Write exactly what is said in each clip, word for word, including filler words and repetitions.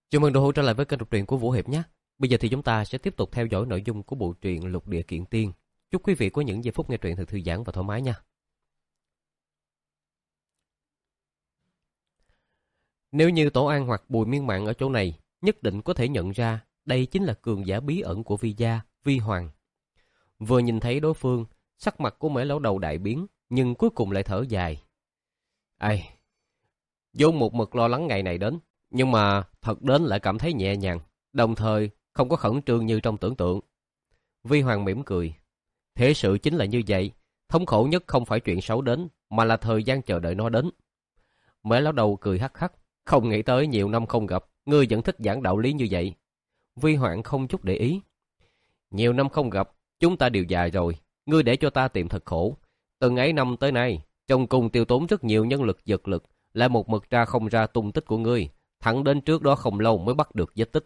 Chào mừng đội hữu trở lại với kênh đọc truyện của Vũ Hiệp nhé. Bây giờ thì chúng ta sẽ tiếp tục theo dõi nội dung của bộ truyện Lục Địa Kiện Tiên. Chúc quý vị có những giây phút nghe truyện thật thư giãn và thoải mái nha. Nếu như Tổ An hoặc Bùi Miên Mạn ở chỗ này, nhất định có thể nhận ra đây chính là cường giả bí ẩn của Vi gia, Vi Hoàng. Vừa nhìn thấy đối phương, sắc mặt của Mễ lão đầu đại biến, nhưng cuối cùng lại thở dài. Ai, vốn một mực lo lắng ngày này đến, nhưng mà thật đến lại cảm thấy nhẹ nhàng, đồng thời không có khẩn trương như trong tưởng tượng. Vi Hoàng mỉm cười. Thế sự chính là như vậy, thống khổ nhất không phải chuyện xấu đến, mà là thời gian chờ đợi nó đến. Mễ lão đầu cười hắc hắc, không nghĩ tới nhiều năm không gặp, ngươi vẫn thích giảng đạo lý như vậy. Vi Hoàng không chút để ý. Nhiều năm không gặp, chúng ta đều già rồi, ngươi để cho ta tìm thật khổ. Từng ấy năm tới nay, trong cung tiêu tốn rất nhiều nhân lực vật lực, lại một mực tra không ra tung tích của ngươi, thẳng đến trước đó không lâu mới bắt được vết tích.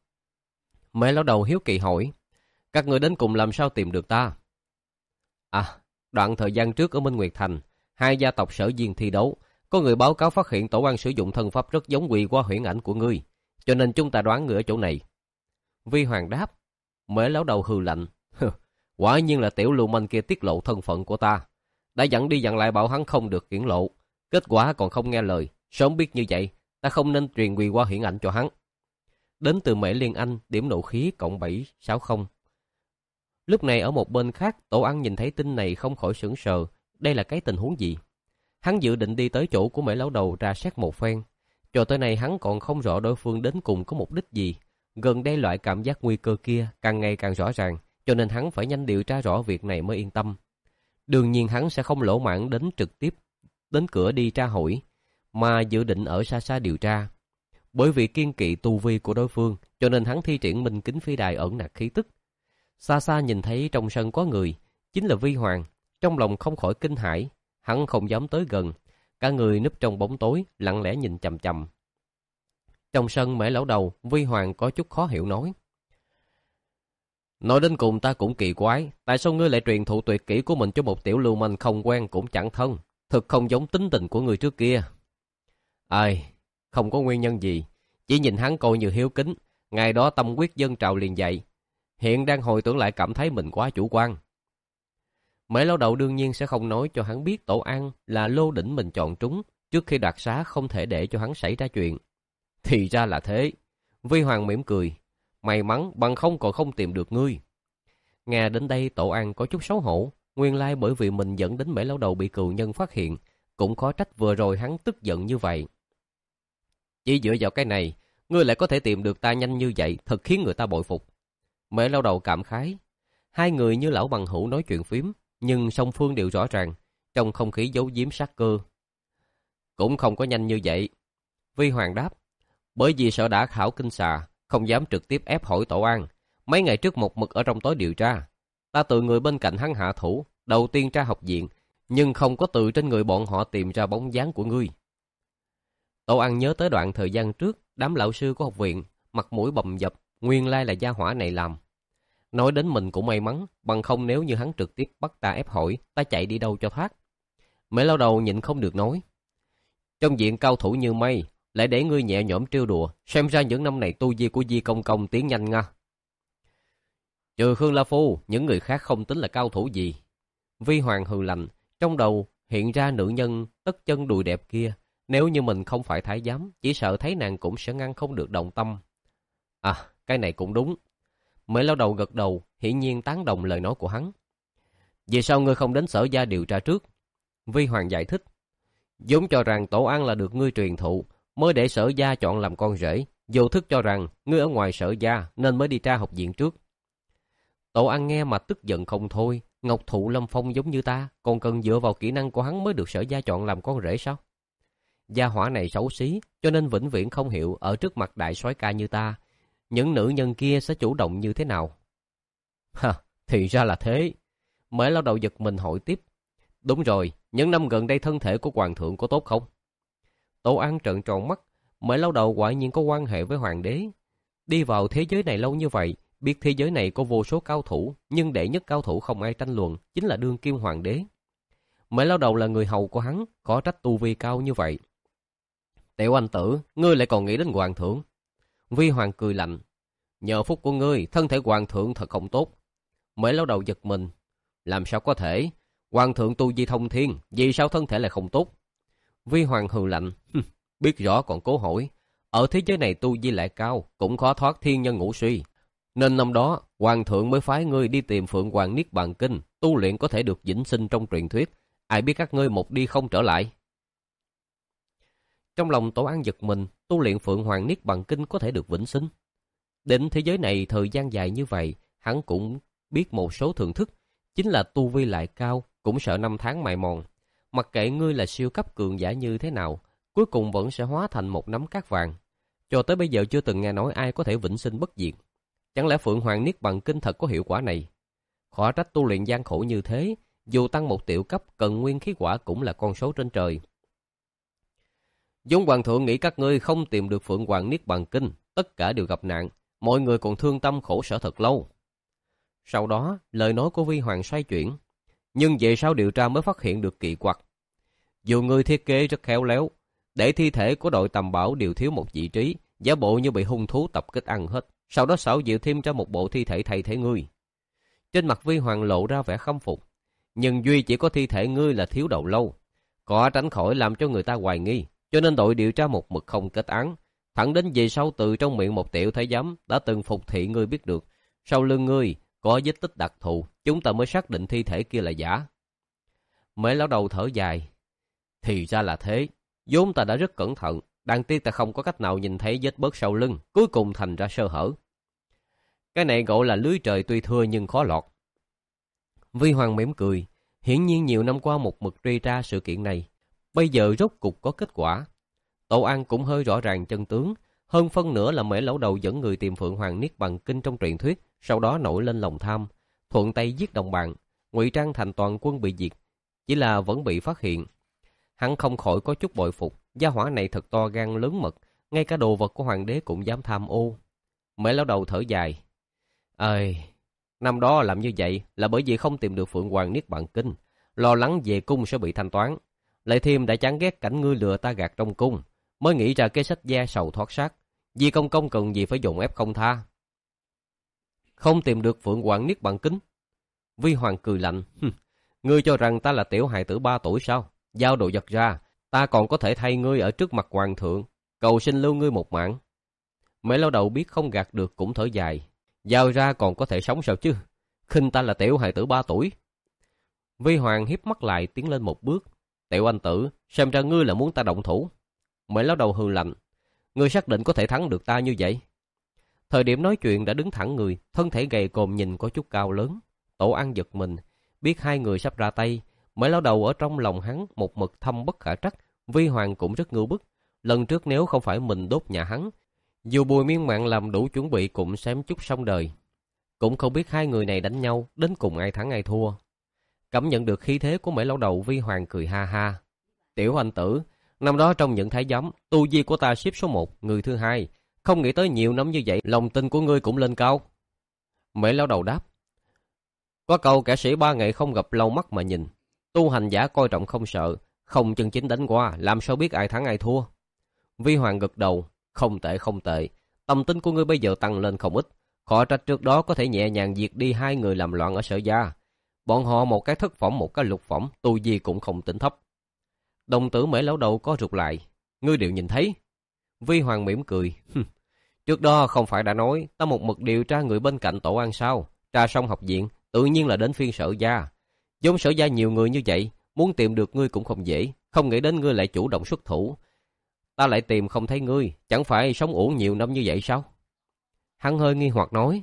Mẹ lão đầu hiếu kỳ hỏi, các ngươi đến cùng làm sao tìm được ta? À, đoạn thời gian trước ở Minh Nguyệt Thành, hai gia tộc Sở Diên thi đấu, có người báo cáo phát hiện Tổ An sử dụng thân pháp rất giống quỳ qua huyễn ảnh của ngươi, cho nên chúng ta đoán ngươi ở chỗ này. Vi Hoàng đáp. Mẹ lão đầu hừ lạnh, quả nhiên là tiểu lưu manh kia tiết lộ thân phận của ta, đã dặn đi dặn lại bảo hắn không được hiển lộ, kết quả còn không nghe lời, sớm biết như vậy, ta không nên truyền quỳ qua huyễn ảnh cho hắn. Đến từ Mễ Liên Anh, điểm nộ khí cộng bảy sáu không. Lúc này ở một bên khác, Tổ An nhìn thấy tin này không khỏi sửng sờ, đây là cái tình huống gì? Hắn dự định đi tới chỗ của Mễ lão đầu ra xét một phen. Cho tới nay hắn còn không rõ đối phương đến cùng có mục đích gì. Gần đây loại cảm giác nguy cơ kia càng ngày càng rõ ràng, cho nên hắn phải nhanh điều tra rõ việc này mới yên tâm. Đương nhiên hắn sẽ không lỗ mãng đến trực tiếp đến cửa đi tra hỏi, mà dự định ở xa xa điều tra. Bởi vì kiên kỵ tu vi của đối phương, cho nên hắn thi triển Minh Kính Phi Đài ẩn nặc khí tức. Xa xa nhìn thấy trong sân có người, chính là Vi Hoàng, trong lòng không khỏi kinh hãi, hắn không dám tới gần, cả người núp trong bóng tối, lặng lẽ nhìn chằm chằm. Trong sân Mễ lão đầu, Vi Hoàng có chút khó hiểu nói. Nói đến cùng ta cũng kỳ quái, tại sao ngươi lại truyền thụ tuyệt kỹ của mình cho một tiểu lưu manh không quen cũng chẳng thân, thực không giống tính tình của người trước kia. Ai, không có nguyên nhân gì, chỉ nhìn hắn coi như hiếu kính, ngày đó tâm quyết dân trào liền dậy, hiện đang hồi tưởng lại cảm thấy mình quá chủ quan. Mễ lão đầu đương nhiên sẽ không nói cho hắn biết Tổ An là lô đỉnh mình chọn trúng, trước khi đoạt xá không thể để cho hắn xảy ra chuyện. Thì ra là thế. Vi Hoàng mỉm cười. May mắn bằng không còn không tìm được ngươi. Nghe đến đây Tổ An có chút xấu hổ. Nguyên lai bởi vì mình dẫn đến Mễ lão đầu bị cừu nhân phát hiện, cũng khó trách vừa rồi hắn tức giận như vậy. Chỉ dựa vào cái này, ngươi lại có thể tìm được ta nhanh như vậy, thật khiến người ta bội phục. Mễ lão đầu cảm khái. Hai người như lão bằng hữu nói chuyện phím, nhưng song phương đều rõ ràng, trong không khí giấu giếm sát cơ. Cũng không có nhanh như vậy. Vi Hoàng đáp. Bởi vì sợ đã khảo kinh xà, không dám trực tiếp ép hỏi Tổ An. Mấy ngày trước một mực ở trong tối điều tra, ta tự người bên cạnh hắn hạ thủ, đầu tiên tra học viện, nhưng không có từ trên người bọn họ tìm ra bóng dáng của ngươi. Tổ An nhớ tới đoạn thời gian trước, đám lão sư của học viện, mặt mũi bầm dập, nguyên lai là gia hỏa này làm. Nói đến mình cũng may mắn, bằng không nếu như hắn trực tiếp bắt ta ép hỏi, ta chạy đi đâu cho thoát. Mễ lão đầu nhịn không được nói. Trong viện cao thủ như mây, lại để ngươi nhẹ nhõm trêu đùa, xem ra những năm này tu vi của Di Công Công tiến nhanh nga. Trừ Khương La Phu, những người khác không tính là cao thủ gì. Vi Hoàng hừ lạnh, trong đầu hiện ra nữ nhân tất chân đùi đẹp kia, nếu như mình không phải thái giám, chỉ sợ thấy nàng cũng sẽ ngăn không được động tâm. À, cái này cũng đúng. Mễ lão đầu gật đầu, hiển nhiên tán đồng lời nói của hắn. Vì sao ngươi không đến Sở gia điều tra trước? Vi Hoàng giải thích. Vốn cho rằng Tổ An là được ngươi truyền thụ, mới để Sở gia chọn làm con rể, vô thức cho rằng ngươi ở ngoài Sở gia nên mới đi tra học viện trước. Tổ An nghe mà tức giận không thôi, Ngọc Thụ Lâm Phong giống như ta, còn cần dựa vào kỹ năng của hắn mới được Sở gia chọn làm con rể sao? Gia hỏa này xấu xí, cho nên vĩnh viễn không hiểu ở trước mặt đại soái ca như ta, những nữ nhân kia sẽ chủ động như thế nào. Ha, thì ra là thế. Mễ lão đầu giật mình hỏi tiếp. Đúng rồi, những năm gần đây thân thể của hoàng thượng có tốt không? Tổ An trợn tròn mắt, Mễ lão đầu quả nhiên có quan hệ với hoàng đế. Đi vào thế giới này lâu như vậy, biết thế giới này có vô số cao thủ, nhưng đệ nhất cao thủ không ai tranh luận, chính là đương kim hoàng đế. Mễ lão đầu là người hầu của hắn, khó trách tu vi cao như vậy. Tiểu anh tử, ngươi lại còn nghĩ đến hoàng thượng. Vi Hoàng cười lạnh. Nhờ phúc của ngươi, thân thể hoàng thượng thật không tốt. Mễ Lão Đầu giật mình. Làm sao có thể? Hoàng thượng tu vi thông thiên, vì sao thân thể lại không tốt? Vi Hoàng hừ lạnh. Biết rõ còn cố hỏi. Ở thế giới này tu vi lại cao, cũng khó thoát thiên nhân ngũ suy. Nên năm đó, hoàng thượng mới phái ngươi đi tìm Phượng Hoàng Niết Bàn Kinh, tu luyện có thể được vĩnh sinh trong truyền thuyết. Ai biết các ngươi một đi không trở lại. Trong lòng Tổ An giật mình, tu luyện Phượng Hoàng Niết Bàn Kinh có thể được vĩnh sinh. Đến thế giới này thời gian dài như vậy, hắn cũng biết một số thưởng thức, chính là tu vi lại cao, cũng sợ năm tháng mài mòn. Mặc kệ ngươi là siêu cấp cường giả như thế nào, cuối cùng vẫn sẽ hóa thành một nắm cát vàng. Cho tới bây giờ chưa từng nghe nói ai có thể vĩnh sinh bất diệt. Chẳng lẽ Phượng Hoàng Niết Bàn Kinh thật có hiệu quả này? Khó trách tu luyện gian khổ như thế, dù tăng một tiểu cấp cần nguyên khí quả cũng là con số trên trời. Vốn hoàng thượng nghĩ các ngươi không tìm được Phượng Hoàng Niết Bàn Kinh, tất cả đều gặp nạn, mọi người còn thương tâm khổ sở thật lâu. Sau đó, lời nói của Vi Hoàng xoay chuyển, nhưng về sau điều tra mới phát hiện được kỳ quặc. Dù người thiết kế rất khéo léo, để thi thể của đội tầm bảo đều thiếu một vị trí, giả bộ như bị hung thú tập kích ăn hết, sau đó xảo diệu thêm cho một bộ thi thể thay thế ngươi. Trên mặt Vi Hoàng lộ ra vẻ khâm phục, nhưng duy chỉ có thi thể ngươi là thiếu đầu lâu, có tránh khỏi làm cho người ta hoài nghi, cho nên đội điều tra một mực không kết án. Thẳng đến về sau từ trong miệng một tiểu thái giám đã từng phục thị ngươi biết được, sau lưng ngươi có vết tích đặc thù, chúng ta mới xác định thi thể kia là giả. Mễ Lão Đầu thở dài. Thì ra là thế, vốn ta đã rất cẩn thận, đáng tiếc ta không có cách nào nhìn thấy vết bớt sau lưng, cuối cùng thành ra sơ hở. Cái này gọi là lưới trời tuy thưa nhưng khó lọt. Vi Hoàng mỉm cười, hiển nhiên nhiều năm qua một mực truy tra sự kiện này, bây giờ rốt cục có kết quả. Tổ An cũng hơi rõ ràng chân tướng, hơn phân nửa là Mễ Lão Đầu dẫn người tìm Phượng Hoàng Niết Bàn Kinh trong truyền thuyết, sau đó nổi lên lòng tham, thuận tay giết đồng bạn, ngụy trang thành toàn quân bị diệt, chỉ là vẫn bị phát hiện. Hắn không khỏi có chút bội phục, gia hỏa này thật to gan lớn mật, ngay cả đồ vật của hoàng đế cũng dám tham ô. Mễ Lão Đầu thở dài. Ơi, năm đó làm như vậy là bởi vì không tìm được Phượng Hoàng Niết Bàn Kinh, lo lắng về cung sẽ bị thanh toán. Lại thêm đã chán ghét cảnh ngươi lừa ta gạt trong cung, mới nghĩ ra kế sách gia sầu thoát xác. Vì công công cần gì phải dồn ép không tha. Không tìm được Phượng Hoàng Niết Bàn Kinh? Vi Hoàng cười lạnh. Ngươi cho rằng ta là tiểu hài tử ba tuổi sao? Giao đồ vật ra, ta còn có thể thay ngươi ở trước mặt hoàng thượng, cầu xin lưu ngươi một mạng. Mễ Lão Đầu biết không gạt được cũng thở dài. Giao ra còn có thể sống sao chứ? Khinh ta là tiểu hài tử ba tuổi. Vi Hoàng hiếp mắt lại tiến lên một bước. Tiểu anh tử, xem ra ngươi là muốn ta động thủ. Mễ Lão Đầu hừ lạnh. Ngươi xác định có thể thắng được ta như vậy? Thời điểm nói chuyện đã đứng thẳng người, thân thể gầy còm nhìn có chút cao lớn. Tổ An giật mình, biết hai người sắp ra tay. Mễ Lão Đầu ở trong lòng hắn một mực thâm bất khả trắc. Vi Hoàng cũng rất ngưu bức. Lần trước nếu không phải mình đốt nhà hắn, dù Bùi Miên Mạng làm đủ chuẩn bị cũng xém chút xong đời. Cũng không biết hai người này đánh nhau đến cùng ai thắng ai thua. Cảm nhận được khí thế của Mễ Lão Đầu, Vi Hoàng cười ha ha. Tiểu anh tử, năm đó trong những thái giám, tu vi của ta xếp số một, người thứ hai. Không nghĩ tới nhiều năm như vậy, lòng tin của ngươi cũng lên cao. Mễ Lão Đầu đáp. Có câu kẻ sĩ ba ngày không gặp lâu mắt mà nhìn. Tu hành giả coi trọng không sợ, không chân chính đánh qua, làm sao biết ai thắng ai thua. Vi Hoàng gật đầu. Không tệ không tệ, tâm tính của ngươi bây giờ tăng lên không ít. Khó trách trước đó có thể nhẹ nhàng diệt đi hai người làm loạn ở Sở Gia. Bọn họ một cái thất phẩm một cái lục phẩm, tu vi cũng không tính thấp. Đồng tử Mễ Lão Đầu có rụt lại. Ngươi đều nhìn thấy. Vi Hoàng mỉm cười. Trước đó không phải đã nói ta một mực điều tra người bên cạnh Tổ An sao? Tra xong học viện, tự nhiên là đến phiên Sở Gia. Giống Sở Gia nhiều người như vậy, muốn tìm được ngươi cũng không dễ. Không nghĩ đến ngươi lại chủ động xuất thủ. Ta lại tìm không thấy ngươi, chẳng phải sống uổng nhiều năm như vậy sao? Hắn hơi nghi hoặc nói.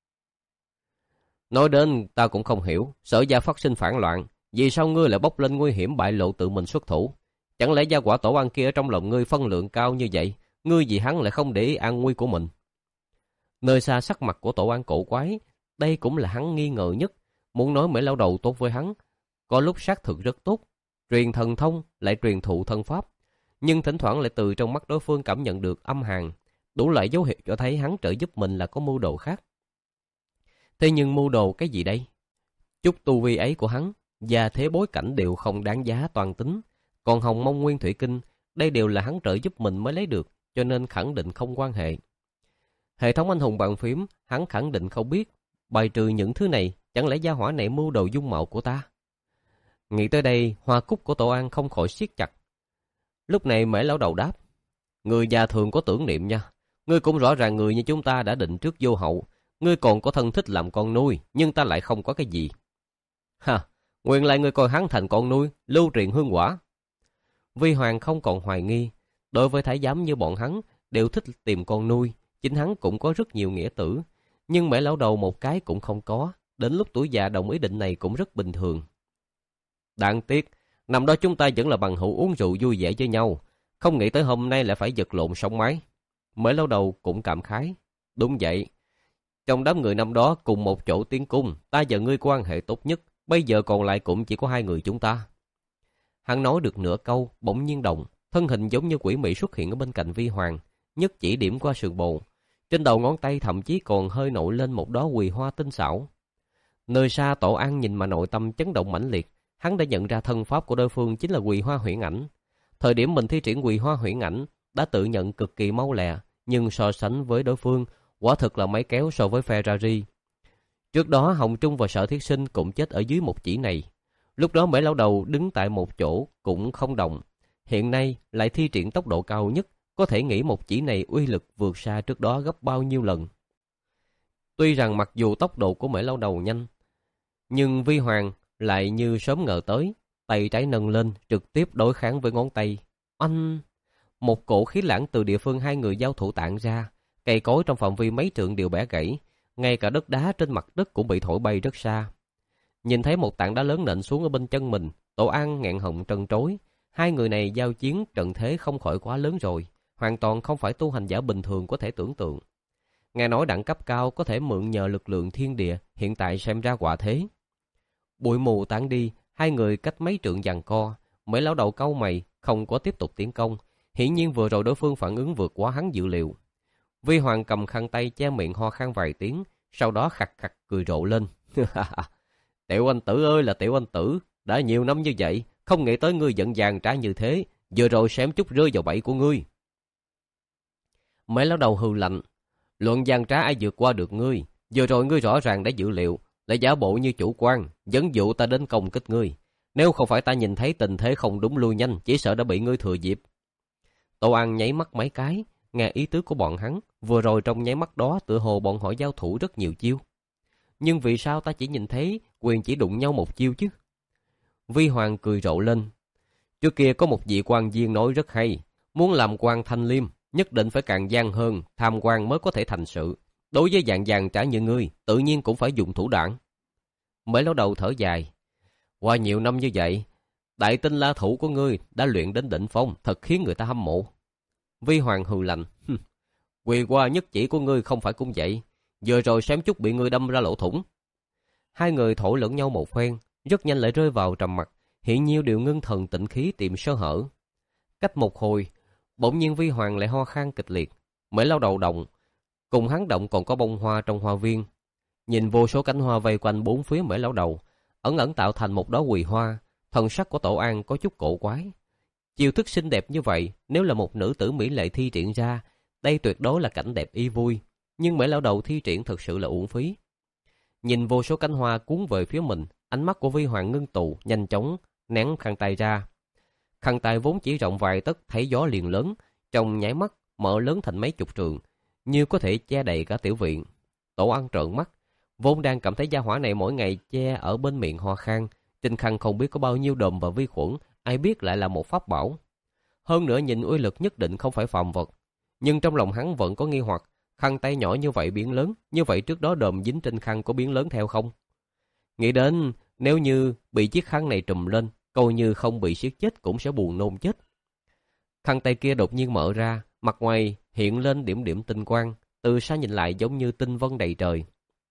Nói đến ta cũng không hiểu, Sở Gia phát sinh phản loạn, vì sao ngươi lại bốc lên nguy hiểm bại lộ tự mình xuất thủ? Chẳng lẽ gia quả Tổ An kia ở trong lòng ngươi phân lượng cao như vậy, ngươi vì hắn lại không để ý an nguy của mình? Nơi xa sắc mặt của Tổ An cổ quái, đây cũng là hắn nghi ngờ nhất. Muốn nói Mễ Lão Đầu tốt với hắn, có lúc xác thực rất tốt, truyền thần thông lại truyền thụ thân pháp, nhưng thỉnh thoảng lại từ trong mắt đối phương cảm nhận được âm hàn, đủ loại dấu hiệu cho thấy hắn trợ giúp mình là có mưu đồ khác. Thế nhưng mưu đồ cái gì đây? Chút tu vi ấy của hắn và thế bối cảnh đều không đáng giá toàn tính, còn Hồng Mông Nguyên Thủy Kinh, đây đều là hắn trợ giúp mình mới lấy được, cho nên khẳng định không quan hệ. Hệ thống anh hùng bàn phím, hắn khẳng định không biết. Bài trừ những thứ này, chẳng lẽ gia hỏa này mưu đồ dung mạo của ta? Nghĩ tới đây, hoa cúc của Tổ An không khỏi siết chặt. Lúc này Mễ lão đầu đáp. Người già thường có tưởng niệm nha. Ngươi cũng rõ ràng người như chúng ta đã định trước vô hậu. Ngươi còn có thân thích làm con nuôi, nhưng ta lại không có cái gì. Ha, nguyên lại ngươi coi hắn thành con nuôi, lưu truyền hương quả. Vi Hoàng không còn hoài nghi. Đối với thái giám như bọn hắn, đều thích tìm con nuôi. Chính hắn cũng có rất nhiều nghĩa tử. Nhưng Mễ lão đầu một cái cũng không có. Đến lúc tuổi già đồng ý định này cũng rất bình thường. Đáng tiếc, năm đó chúng ta vẫn là bằng hữu uống rượu vui vẻ với nhau. Không nghĩ tới hôm nay lại phải giật lộn sống mái. Mễ lão đầu cũng cảm khái. Đúng vậy. Trong đám người năm đó cùng một chỗ tiến cung, ta và ngươi quan hệ tốt nhất. Bây giờ còn lại cũng chỉ có hai người chúng ta. Hắn nói được nửa câu, bỗng nhiên động. Thân hình giống như quỷ mị xuất hiện ở bên cạnh Vi Hoàng. Nhất chỉ điểm qua sườn bồ. Trên đầu ngón tay thậm chí còn hơi nổi lên một đóa quỳ hoa tinh xảo. Nơi xa Tổ An nhìn mà nội tâm chấn động mãnh liệt. Hắn đã nhận ra thân pháp của đối phương chính là quỳ hoa huyễn ảnh. Thời điểm mình thi triển quỳ hoa huyễn ảnh đã tự nhận cực kỳ mau lẹ, nhưng so sánh với đối phương, quả thực là máy kéo so với Ferrari. Trước đó Hồng Trung và Sở Thiết Sinh cũng chết ở dưới một chỉ này. Lúc đó Mễ lão đầu đứng tại một chỗ cũng không động. Hiện nay lại thi triển tốc độ cao nhất, có thể nghĩ một chỉ này uy lực vượt xa trước đó gấp bao nhiêu lần. Tuy rằng mặc dù tốc độ của Mễ lão đầu nhanh, nhưng Vi Hoàng lại như sớm ngờ tới, tay trái nâng lên trực tiếp đối kháng với ngón tay. Oanh! Một cổ khí lãng từ địa phương hai người giao thủ tản ra, cây cối trong phạm vi mấy trượng đều bẻ gãy, ngay cả đất đá trên mặt đất cũng bị thổi bay rất xa. Nhìn thấy một tảng đá lớn nện xuống ở bên chân mình, Tổ An nghẹn họng trân trối. Hai người này giao chiến trận thế không khỏi quá lớn rồi, hoàn toàn không phải tu hành giả bình thường có thể tưởng tượng. Nghe nói đẳng cấp cao có thể mượn nhờ lực lượng thiên địa, hiện tại xem ra quả thế. Bụi mù tán đi, hai người cách mấy trượng giằng co. Mễ lão đầu cau mày, không có tiếp tục tiến công. Hiển nhiên vừa rồi đối phương phản ứng vượt quá hắn dự liệu. Vi Hoàng cầm khăn tay che miệng ho khan vài tiếng, sau đó khặt khặt cười rộ lên. Tiểu anh tử ơi là tiểu anh tử, đã nhiều năm như vậy, không nghĩ tới ngươi giận dàng trả như thế, vừa rồi xém chút rơi vào bẫy của ngươi. Mễ lão đầu hừ lạnh, luận gian trá ai vượt qua được ngươi, vừa rồi ngươi rõ ràng đã dự liệu, lại giả bộ như chủ quan, dẫn dụ ta đến công kích ngươi. Nếu không phải ta nhìn thấy tình thế không đúng lui nhanh, chỉ sợ đã bị ngươi thừa dịp. Tô An nháy mắt mấy cái, nghe ý tứ của bọn hắn, vừa rồi trong nháy mắt đó tựa hồ bọn họ giao thủ rất nhiều chiêu. Nhưng vì sao ta chỉ nhìn thấy quyền chỉ đụng nhau một chiêu chứ? Vi Hoàng cười rộ lên. Trước kia có một vị quan viên nói rất hay, muốn làm quan thanh liêm, nhất định phải càng gian hơn, tham quan mới có thể thành sự. Đối với dạng dàn trả như ngươi, tự nhiên cũng phải dùng thủ đoạn. Mễ lão đầu thở dài. Qua nhiều năm như vậy, đại tinh la thủ của ngươi đã luyện đến đỉnh phong, thật khiến người ta hâm mộ. Vi Hoàng hừ lạnh. Quỳ qua nhất chỉ của ngươi không phải cũng vậy, vừa rồi xém chút bị ngươi đâm ra lỗ thủng. Hai người thổi lẫn nhau một phen, rất nhanh lại rơi vào trầm mặc, hiện nhiên đều ngưng thần tịnh khí tìm sơ hở. Cách một hồi, bỗng nhiên Vi Hoàng lại ho khan kịch liệt. Mễ lão đầu động, cùng hắn động còn có bông hoa trong hoa viên. Nhìn vô số cánh hoa vây quanh bốn phía Mễ lão đầu, ẩn ẩn tạo thành một đóa quỳ hoa. Thần sắc của Tổ An có chút cổ quái. Chiêu thức xinh đẹp như vậy, nếu là một nữ tử mỹ lệ thi triển ra, đây tuyệt đối là cảnh đẹp y vui. Nhưng Mễ lão đầu thi triển thật sự là uổng phí. Nhìn vô số cánh hoa cuốn về phía mình, ánh mắt của Vi Hoàng ngưng tụ, nhanh chóng ném khăn tay ra. Khăn tay vốn chỉ rộng vài tấc, thấy gió liền lớn, trong nháy mắt mở lớn thành mấy chục trường, như có thể che đầy cả tiểu viện. Tổ An trợn mắt, vốn đang cảm thấy gia hỏa này mỗi ngày che ở bên miệng ho khan, trên khăn không biết có bao nhiêu đờm và vi khuẩn, ai biết lại là một pháp bảo. Hơn nữa nhìn uy lực nhất định không phải phàm vật, nhưng trong lòng hắn vẫn có nghi hoặc, khăn tay nhỏ như vậy biến lớn, như vậy trước đó đờm dính trên khăn có biến lớn theo không? Nghĩ đến nếu như bị chiếc khăn này trùm lên, coi như không bị siết chết cũng sẽ buồn nôn chết. Khăn tay kia đột nhiên mở ra, mặt ngoài hiện lên điểm điểm tinh quang, từ xa nhìn lại giống như tinh vân đầy trời.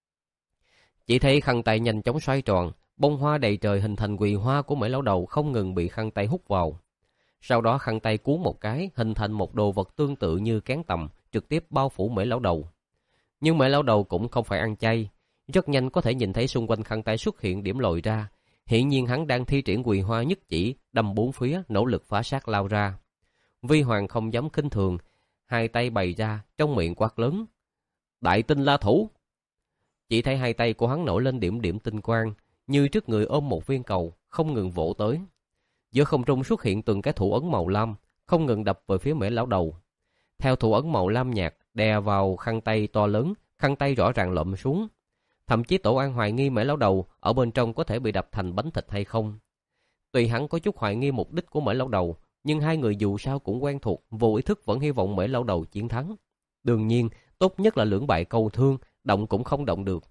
Chỉ thấy khăn tay nhanh chóng xoay tròn, bông hoa đầy trời hình thành quỳ hoa của Mễ lão đầu không ngừng bị khăn tay hút vào. Sau đó khăn tay cuốn một cái, hình thành một đồ vật tương tự như kén tầm, trực tiếp bao phủ Mễ lão đầu. Nhưng Mễ lão đầu cũng không phải ăn chay, rất nhanh có thể nhìn thấy xung quanh khăn tay xuất hiện điểm lồi ra. Hiển nhiên hắn đang thi triển quỳ hoa nhất chỉ, đâm bốn phía, nỗ lực phá sát lao ra. Vi Hoàng không dám khinh thường, hai tay bày ra, trong miệng quát lớn. Đại tinh la thủ. Chỉ thấy hai tay của hắn nổi lên điểm điểm tinh quang, như trước người ôm một viên cầu, không ngừng vỗ tới. Giữa không trung xuất hiện từng cái thủ ấn màu lam, không ngừng đập về phía Mễ lão đầu. Theo thủ ấn màu lam nhạt đè vào khăn tay to lớn, khăn tay rõ ràng lộn xuống. Thậm chí Tổ An hoài nghi Mễ lão đầu ở bên trong có thể bị đập thành bánh thịt hay không. Tuy hắn có chút hoài nghi mục đích của Mễ lão đầu, nhưng hai người dù sao cũng quen thuộc, vô ý thức vẫn hy vọng Mễ lão đầu chiến thắng. Đương nhiên, tốt nhất là lưỡng bại câu thương, động cũng không động được.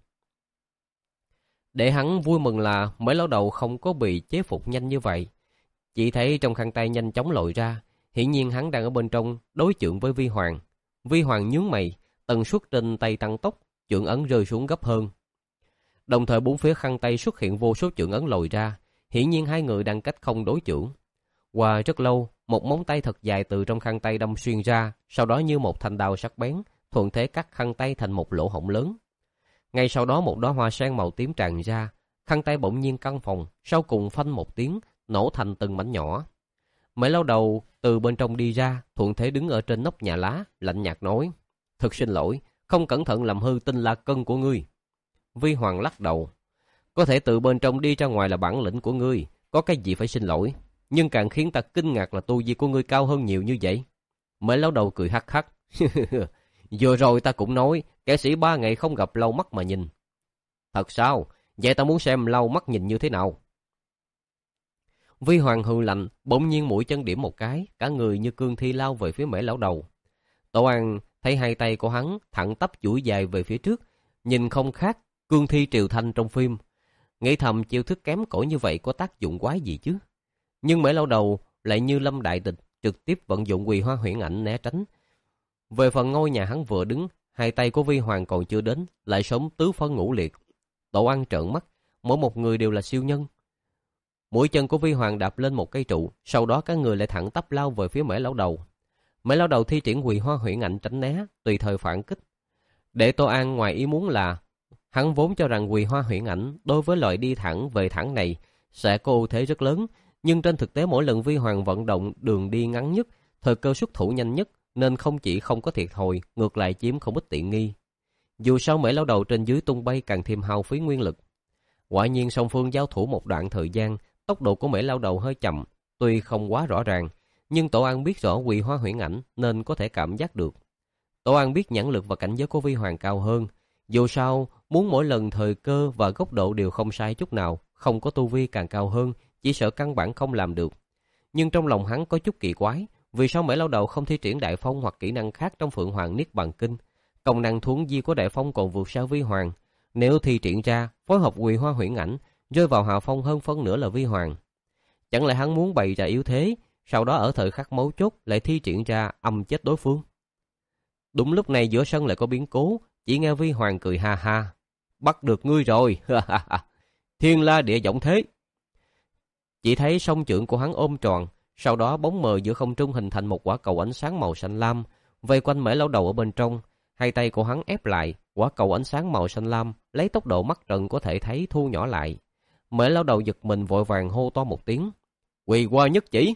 Để hắn vui mừng là Mễ lão đầu không có bị chế phục nhanh như vậy. Chỉ thấy trong khăn tay nhanh chóng lội ra, hiển nhiên hắn đang ở bên trong đối chưởng với Vi Hoàng. Vi Hoàng nhướng mày, tần suất trên tay tăng tốc, chưởng ấn rơi xuống gấp hơn. Đồng thời bốn phía khăn tay xuất hiện vô số chưởng ấn lồi ra, hiển nhiên hai người đang cách không đối chưởng. Qua rất lâu, một móng tay thật dài từ trong khăn tay đâm xuyên ra, sau đó như một thanh đao sắc bén, thuận thế cắt khăn tay thành một lỗ hổng lớn. Ngay sau đó một đóa hoa sen màu tím tràn ra, khăn tay bỗng nhiên căng phòng, sau cùng phanh một tiếng, nổ thành từng mảnh nhỏ. Mễ lão đầu từ bên trong đi ra, thuận thế đứng ở trên nóc nhà lá, lạnh nhạt nói: "Thật xin lỗi, không cẩn thận làm hư tinh la cân của ngươi." Vi Hoàng lắc đầu: "Có thể từ bên trong đi ra ngoài là bản lĩnh của ngươi, có cái gì phải xin lỗi, nhưng càng khiến ta kinh ngạc là tu vi của ngươi cao hơn nhiều như vậy." Mễ lão đầu cười hắc hắc: "Vừa rồi ta cũng nói, kẻ sĩ ba ngày không gặp lau mắt mà nhìn." "Thật sao? Vậy ta muốn xem lau mắt nhìn như thế nào." Vi Hoàng hừ lạnh, bỗng nhiên mũi chân điểm một cái, cả người như cương thi lao về phía Mễ lão đầu. Tổ An thấy hai tay của hắn thẳng tắp duỗi dài về phía trước, nhìn không khác cương thi Triều Thanh trong phim, nghĩ thầm chiêu thức kém cỏi như vậy có tác dụng quái gì chứ. Nhưng Mễ lão đầu lại như lâm đại địch, trực tiếp vận dụng Quỳ Hoa Huyễn Ảnh né tránh. Về phần ngôi nhà hắn vừa đứng, hai tay của Vi Hoàng còn chưa đến, lại sớm tứ phân ngũ liệt. Tổ An trợn mắt, mỗi một người đều là siêu nhân. Mũi chân của Vi Hoàng đạp lên một cây trụ, sau đó các người lại thẳng tắp lao về phía Mễ lão đầu. Mễ lão đầu thi triển Quỳ Hoa Huyễn Ảnh tránh né, tùy thời phản kích. Để Tổ An ngoài ý muốn là, hắn vốn cho rằng Quỳ Hoa Huyễn Ảnh đối với loại đi thẳng về thẳng này sẽ có ưu thế rất lớn, nhưng trên thực tế mỗi lần Vi Hoàng vận động đường đi ngắn nhất, thời cơ xuất thủ nhanh nhất, nên không chỉ không có thiệt thòi, ngược lại chiếm không ít tiện nghi. Dù sao Mễ lão đầu trên dưới tung bay càng thêm hao phí nguyên lực. Quả nhiên song phương giao thủ một đoạn thời gian, tốc độ của Mễ lão đầu hơi chậm, tuy không quá rõ ràng, nhưng Tổ An biết rõ Quỳ Hoa Huyễn Ảnh nên có thể cảm giác được. Tổ An biết nhãn lực và cảnh giới của Vi Hoàng cao hơn, dù sao muốn mỗi lần thời cơ và góc độ đều không sai chút nào, không có tu vi càng cao hơn, chỉ sợ căn bản không làm được. Nhưng trong lòng hắn có chút kỳ quái, vì sao Mễ lão đầu không thi triển Đại Phong hoặc kỹ năng khác trong Phượng Hoàng Niết Bàn Kinh? Công năng thuấn di của Đại Phong còn vượt xa Vi Hoàng, nếu thi triển ra, phối hợp Quỳ Hoa Huyễn Ảnh, rơi vào hạ phong hơn phân nửa là Vi Hoàng. Chẳng lẽ hắn muốn bày ra yếu thế, sau đó ở thời khắc mấu chốt lại thi triển ra âm chết đối phương? Đúng lúc này giữa sân lại có biến cố, chỉ nghe Vi Hoàng cười ha ha: "Bắt được ngươi rồi, thiên la địa giọng thế." Chỉ thấy song chưởng của hắn ôm tròn, sau đó bóng mờ giữa không trung hình thành một quả cầu ánh sáng màu xanh lam, vây quanh Mễ lão đầu ở bên trong. Hai tay của hắn ép lại, quả cầu ánh sáng màu xanh lam lấy tốc độ mắt trần có thể thấy thu nhỏ lại. Mễ lão đầu giật mình vội vàng hô to một tiếng: "Quỳ Hoa Nhất Chỉ!"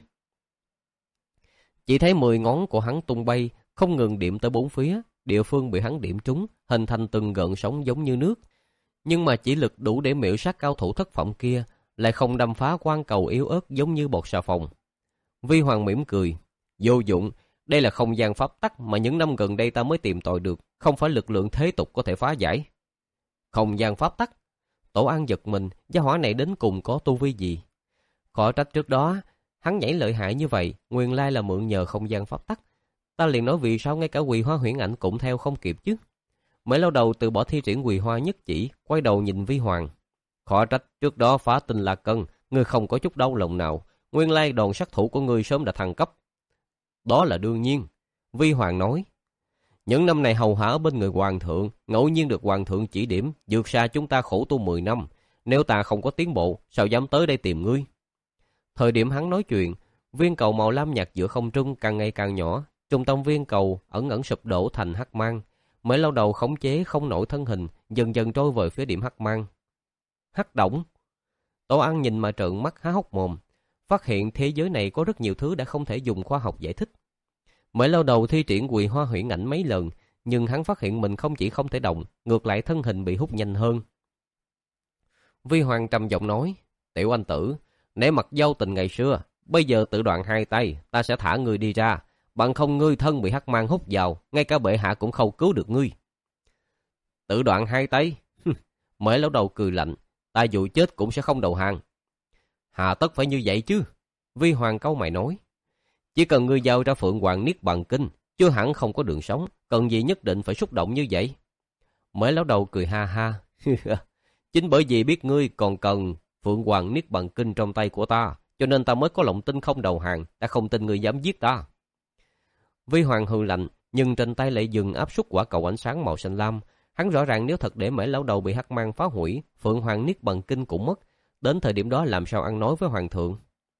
Chỉ thấy mười ngón của hắn tung bay, không ngừng điểm tới bốn phía, địa phương bị hắn điểm trúng, hình thành từng gợn sóng giống như nước. Nhưng mà chỉ lực đủ để miễu sát cao thủ thất phẩm kia, lại không đâm phá quan cầu yếu ớt giống như bột xà phòng. Vi Hoàng mỉm cười: "Vô dụng, đây là không gian pháp tắc mà những năm gần đây ta mới tìm tòi được, không phải lực lượng thế tục có thể phá giải." Không gian pháp tắc? Tổ An giật mình, gia hỏa này đến cùng có tu vi gì? Khỏi trách trước đó hắn nhảy lợi hại như vậy, nguyên lai là mượn nhờ không gian pháp tắc. Ta liền nói vì sao ngay cả Quỳ Hoa Huyễn Ảnh cũng theo không kịp chứ. Mễ lão đầu từ bỏ thi triển Quỳ Hoa Nhất Chỉ, quay đầu nhìn Vi Hoàng: "Khỏi trách trước đó phá tinh la cân, ngươi không có chút đau lòng nào, nguyên lai đòn sát thủ của ngươi sớm đã thăng cấp." "Đó là đương nhiên," Vi Hoàng nói. "Những năm này hầu hạ ở bên người hoàng thượng, ngẫu nhiên được hoàng thượng chỉ điểm, vượt xa chúng ta khổ tu mười năm. Nếu ta không có tiến bộ, sao dám tới đây tìm ngươi?" Thời điểm hắn nói chuyện, viên cầu màu lam nhạt giữa không trung càng ngày càng nhỏ, trung tâm viên cầu ẩn ẩn sụp đổ thành hắc mang. Mễ lão đầu khống chế không nổi thân hình, dần dần trôi về phía điểm hắc mang. Hắc động. Tổ An nhìn mà trợn mắt há hốc mồm, phát hiện thế giới này có rất nhiều thứ đã không thể dùng khoa học giải thích. Mễ lão đầu thi triển Quỳ Hoa Huyễn Ảnh mấy lần, nhưng hắn phát hiện mình không chỉ không thể động, ngược lại thân hình bị hút nhanh hơn. Vi Hoàng trầm giọng nói, tiểu anh tử, nếu mặc dâu tình ngày xưa, bây giờ tự đoạn hai tay, ta sẽ thả ngươi đi ra, bằng không ngươi thân bị hắc mang hút vào, ngay cả bệ hạ cũng không cứu được ngươi. Tự đoạn hai tay? Mễ lão đầu cười lạnh, ta dù chết cũng sẽ không đầu hàng. Hà tất phải như vậy chứ? Vi Hoàng cau mày nói, chỉ cần ngươi giao ra Phượng Hoàng Niết Bàn Kinh, chưa hẳn không có đường sống, cần gì nhất định phải xúc động như vậy? Mễ lão đầu cười ha ha, chính bởi vì biết ngươi còn cần Phượng Hoàng Niết Bàn Kinh trong tay của ta, cho nên ta mới có lòng tin không đầu hàng, ta không tin ngươi dám giết ta. Vi Hoàng hừ lạnh, nhưng trên tay lại dừng áp suất quả cầu ánh sáng màu xanh lam. Hắn rõ ràng nếu thật để Mễ lão đầu bị hắc mang phá hủy, Phượng Hoàng Niết Bàn Kinh cũng mất, đến thời điểm đó làm sao ăn nói với hoàng thượng.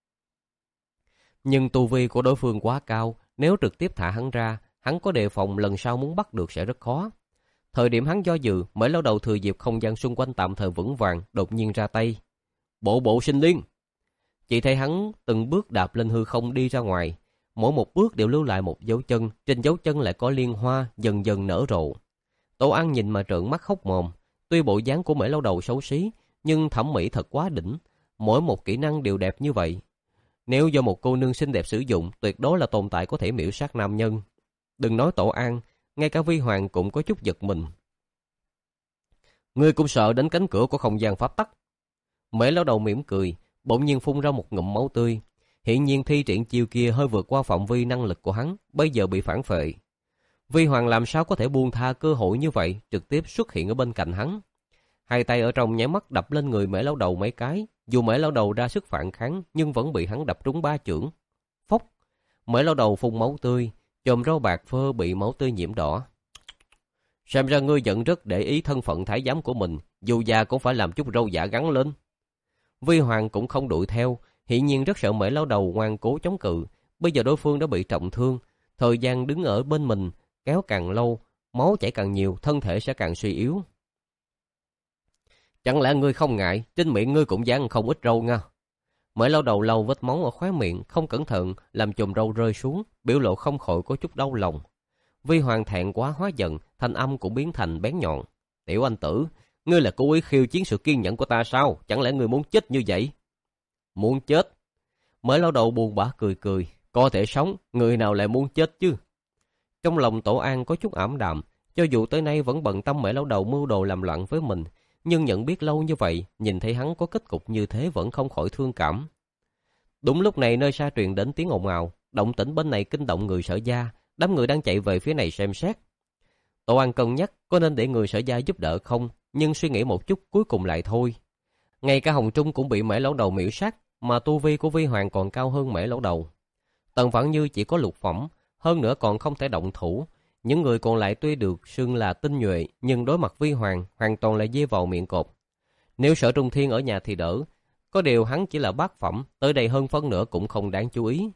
Nhưng tu vi của đối phương quá cao, nếu trực tiếp thả hắn ra, hắn có đề phòng lần sau muốn bắt được sẽ rất khó. Thời điểm hắn do dự, Mễ lão đầu thừa dịp không gian xung quanh tạm thời vững vàng, đột nhiên ra tay. Bộ bộ sinh liên. Chỉ thấy hắn từng bước đạp lên hư không đi ra ngoài, mỗi một bước đều lưu lại một dấu chân, trên dấu chân lại có liên hoa dần dần nở rộ. Tổ An nhìn mà trợn mắt hốc mồm, tuy bộ dáng của Mễ lão đầu xấu xí, nhưng thẩm mỹ thật quá đỉnh, mỗi một kỹ năng đều đẹp như vậy. Nếu do một cô nương xinh đẹp sử dụng, tuyệt đối là tồn tại có thể miễu sát nam nhân. Đừng nói Tổ An, ngay cả Vi Hoàng cũng có chút giật mình. Ngươi cũng sợ đến cánh cửa của không gian pháp tắc. Mễ lão đầu mỉm cười, bỗng nhiên phun ra một ngụm máu tươi. Hiển nhiên thi triển chiêu kia hơi vượt qua phạm vi năng lực của hắn, bây giờ bị phản phệ. Vi Hoàng làm sao có thể buông tha cơ hội như vậy, trực tiếp xuất hiện ở bên cạnh hắn. Hai tay ở trong nháy mắt đập lên người Mễ lão đầu mấy cái, dù Mễ lão đầu ra sức phản kháng nhưng vẫn bị hắn đập trúng ba chưởng. Phốc, Mễ lão đầu phun máu tươi, chòm râu bạc phơ bị máu tươi nhiễm đỏ. Xem ra ngươi vẫn rất để ý thân phận thái giám của mình, dù già cũng phải làm chút râu giả gắn lên. Vi Hoàng cũng không đuổi theo, hiển nhiên rất sợ Mễ lão đầu ngoan cố chống cự. Bây giờ đối phương đã bị trọng thương, thời gian đứng ở bên mình kéo càng lâu, máu chảy càng nhiều, thân thể sẽ càng suy yếu. Chẳng lẽ ngươi không ngại, trên miệng ngươi cũng dán không ít râu nha. Mễ lão đầu lau vết máu ở khóe miệng, không cẩn thận làm chùm râu rơi xuống, biểu lộ không khỏi có chút đau lòng. Vi Hoàng thẹn quá hóa giận, thanh âm cũng biến thành bén nhọn. Tiểu anh tử, ngươi là cố ý khiêu chiến sự kiên nhẫn của ta sao? Chẳng lẽ ngươi muốn chết như vậy? Muốn chết? Mễ lão đầu buồn bã cười cười, có thể sống, người nào lại muốn chết chứ? Trong lòng Tổ An có chút ảm đạm, cho dù tới nay vẫn bận tâm Mễ lão đầu mưu đồ làm loạn với mình, nhưng nhận biết lâu như vậy, nhìn thấy hắn có kết cục như thế vẫn không khỏi thương cảm. Đúng lúc này nơi xa truyền đến tiếng ồn ào, động tĩnh bên này kinh động người Sở gia, đám người đang chạy về phía này xem xét. Tổ An cân nhắc có nên để người Sở gia giúp đỡ không, nhưng suy nghĩ một chút cuối cùng lại thôi. Ngay cả Hồng Trung cũng bị Mễ lão đầu miễu sát, mà tu vi của Vi Hoàng còn cao hơn Mễ lão đầu. Tần Vãn Như chỉ có lục phẩm, hơn nữa còn không thể động thủ. Những người còn lại tuy được xưng là tinh nhuệ, nhưng đối mặt Vi Hoàng, hoàn toàn là dê vào miệng cọp. Nếu Sở Trung Thiên ở nhà thì đỡ, có điều hắn chỉ là bát phẩm, tới đây hơn phân nửa cũng không đáng chú ý.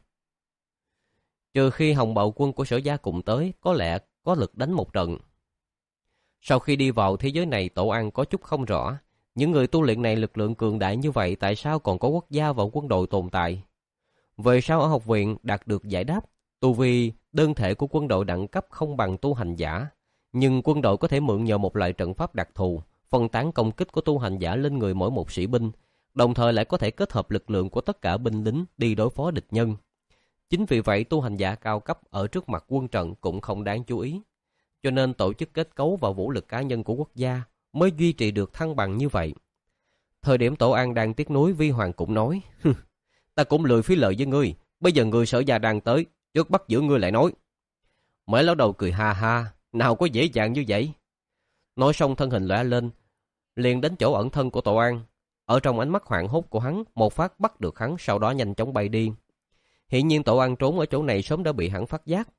Trừ khi Hồng Bào quân của Sở gia cùng tới, có lẽ có lực đánh một trận. Sau khi đi vào thế giới này, Tổ An có chút không rõ, những người tu luyện này lực lượng cường đại như vậy tại sao còn có quốc gia và quân đội tồn tại? Về sau ở học viện đạt được giải đáp, tu vi đơn thể của quân đội đẳng cấp không bằng tu hành giả, nhưng quân đội có thể mượn nhờ một loại trận pháp đặc thù, phân tán công kích của tu hành giả lên người mỗi một sĩ binh, đồng thời lại có thể kết hợp lực lượng của tất cả binh lính đi đối phó địch nhân. Chính vì vậy tu hành giả cao cấp ở trước mặt quân trận cũng không đáng chú ý, cho nên tổ chức kết cấu và vũ lực cá nhân của quốc gia mới duy trì được thăng bằng như vậy. Thời điểm Tổ An đang tiếc nuối, Vi Hoàng cũng nói, ta cũng lười phí lời với ngươi, bây giờ người Sở gia đang tới, trước bắt giữ ngươi lại nói. Mễ lão đầu cười ha ha, nào có dễ dàng như vậy. Nói xong thân hình lóe lên, liền đến chỗ ẩn thân của Tổ An. Ở trong ánh mắt hoảng hốt của hắn, một phát bắt được hắn, sau đó nhanh chóng bay đi. Hiển nhiên Tổ An trốn ở chỗ này sớm đã bị hắn phát giác.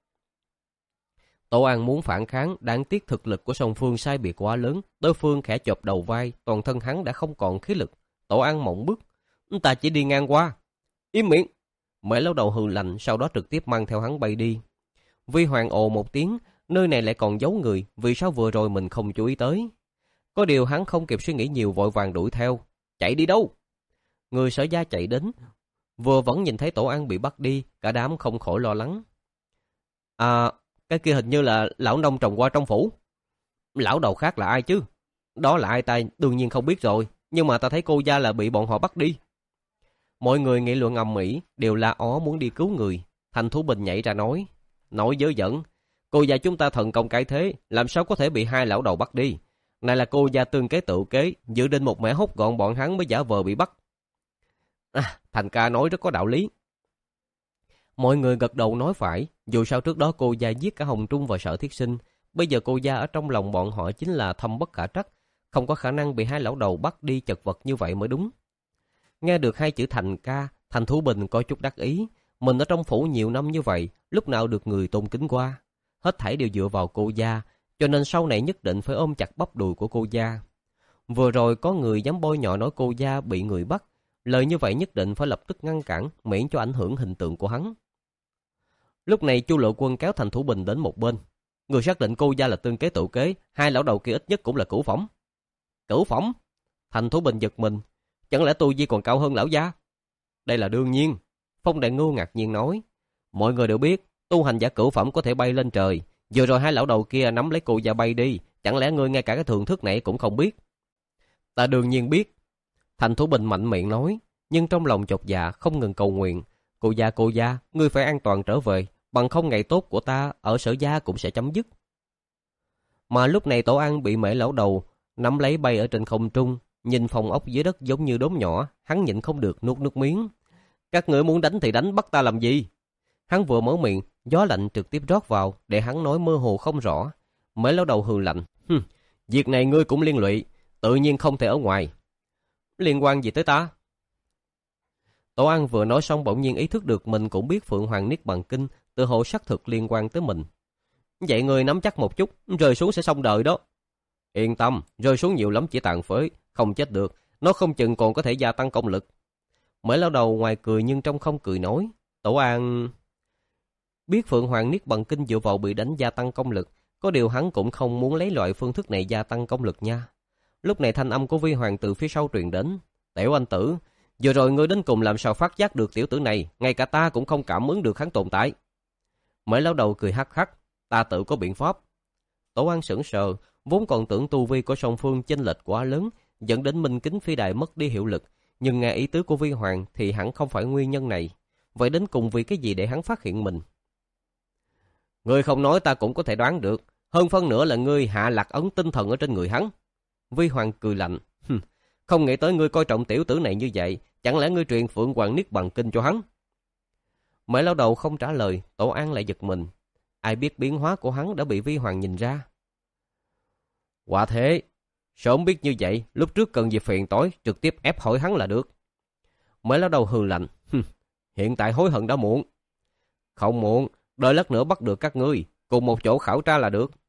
Tổ An muốn phản kháng, đáng tiếc thực lực của song phương sai biệt quá lớn, đối phương khẽ chộp đầu vai, toàn thân hắn đã không còn khí lực. Tổ An mộng bức, ta chỉ đi ngang qua. Im miệng. Mễ lão đầu hừ lạnh, sau đó trực tiếp mang theo hắn bay đi. Vi Hoàng ồ một tiếng, nơi này lại còn giấu người, vì sao vừa rồi mình không chú ý tới? Có điều hắn không kịp suy nghĩ nhiều, vội vàng đuổi theo. Chạy đi đâu? Người Sở gia chạy đến, vừa vẫn nhìn thấy Tổ An bị bắt đi, cả đám không khỏi lo lắng. À, Cái kia hình như là lão nông trồng qua trong phủ. Lão đầu khác là ai chứ? Đó là ai ta đương nhiên không biết rồi, nhưng mà ta thấy cô gia là bị bọn họ bắt đi. Mọi người nghị luận ầm ĩ, đều la ó muốn đi cứu người. Thành Thú Bình nhảy ra nói, nói dớ dẫn, cô gia chúng ta thần công cái thế, làm sao có thể bị hai lão đầu bắt đi? Này là cô gia tương kế tự kế, dự định một mẻ hốt gọn bọn hắn mới giả vờ bị bắt. À, Thành ca nói rất có đạo lý. Mọi người gật đầu nói phải, dù sao trước đó cô gia giết cả Hồng Trung và Sở Thiết Sinh, bây giờ cô gia ở trong lòng bọn họ chính là thâm bất khả trắc, không có khả năng bị hai lão đầu bắt đi chật vật như vậy mới đúng. Nghe được hai chữ Thành ca, Thành Thú Bình có chút đắc ý, mình ở trong phủ nhiều năm như vậy, lúc nào được người tôn kính qua, hết thảy đều dựa vào cô gia, cho nên sau này nhất định phải ôm chặt bắp đùi của cô gia. Vừa rồi có người dám bôi nhọ nói cô gia bị người bắt, lời như vậy nhất định phải lập tức ngăn cản, miễn cho ảnh hưởng hình tượng của hắn. Lúc này Chu Lộ Quân kéo Thành Thú Bình đến một bên. Người xác định cô gia là tương kế tự kế, hai lão đầu kia ít nhất cũng là cửu phẩm. Cửu phẩm? Thành Thú Bình giật mình. Chẳng lẽ tu vi còn cao hơn lão gia? Đây là đương nhiên. Phong Đại Ngưu ngạc nhiên nói. Mọi người đều biết, tu hành giả cửu phẩm có thể bay lên trời. Vừa rồi hai lão đầu kia nắm lấy cô gia bay đi. Chẳng lẽ ngươi ngay cả cái thường thức này cũng không biết? Ta đương nhiên biết. Thành Thú Bình mạnh miệng nói. Nhưng trong lòng chột dạ không ngừng cầu nguyện. Cô gia cô gia, ngươi phải an toàn trở về. Bằng không ngày tốt của ta ở Sở gia cũng sẽ chấm dứt. Mà lúc này Tổ An bị Mễ lão đầu nắm lấy bay ở trên không trung, nhìn phòng ốc dưới đất giống như đốm nhỏ, hắn nhịn không được nuốt nước miếng. Các ngươi muốn đánh thì đánh, bắt ta làm gì? Hắn vừa mở miệng, gió lạnh trực tiếp rót vào, để hắn nói mơ hồ không rõ. Mễ lão đầu hừ lạnh, hừm, việc này ngươi cũng liên lụy, tự nhiên không thể ở ngoài. Liên quan gì tới ta? Tổ An vừa nói xong bỗng nhiên ý thức được mình cũng biết Phượng Hoàng Niết Bàn Kinh, tự hộ xác thực liên quan tới mình. Vậy ngươi nắm chắc một chút, rơi xuống sẽ xong đời đó. Yên tâm, rơi xuống nhiều lắm chỉ tàn phế, không chết được, nó không chừng còn có thể gia tăng công lực. Mễ lão đầu ngoài cười nhưng trong không cười nói. Tổ An biết Phượng Hoàng Niết Bàn Kinh dựa vào bị đánh gia tăng công lực, có điều hắn cũng không muốn lấy loại phương thức này gia tăng công lực nha. Lúc này thanh âm của Vi Hoàng từ phía sau truyền đến. Tiểu anh tử, vừa rồi ngươi đến cùng làm sao phát giác được tiểu tử này, ngay cả ta cũng không cảm ứng được hắn tồn tại. Mễ lão đầu cười hắc hắc, ta tự có biện pháp. Tổ An sững sờ, vốn còn tưởng tu vi của song phương chênh lệch quá lớn, dẫn đến Minh Kính Phi Đài mất đi hiệu lực, nhưng nghe ý tứ của Vi Hoàng thì hẳn không phải nguyên nhân này. Vậy đến cùng vì cái gì để hắn phát hiện mình? Ngươi không nói ta cũng có thể đoán được, hơn phân nửa là ngươi hạ lạc ấn tinh thần ở trên người hắn. Vi Hoàng cười lạnh, không nghĩ tới ngươi coi trọng tiểu tử này như vậy, chẳng lẽ ngươi truyền Phượng Hoàng Niết Bàn Kinh cho hắn? Mễ lão đầu không trả lời, Tổ An lại giật mình. Ai biết biến hóa của hắn đã bị Vi Hoàng nhìn ra. Quả thế, sớm biết như vậy, lúc trước cần gì phiền toái, trực tiếp ép hỏi hắn là được. Mễ lão đầu hừ lạnh, hiện tại hối hận đã muộn. Không muộn, đợi lát nữa bắt được các ngươi, cùng một chỗ khảo tra là được.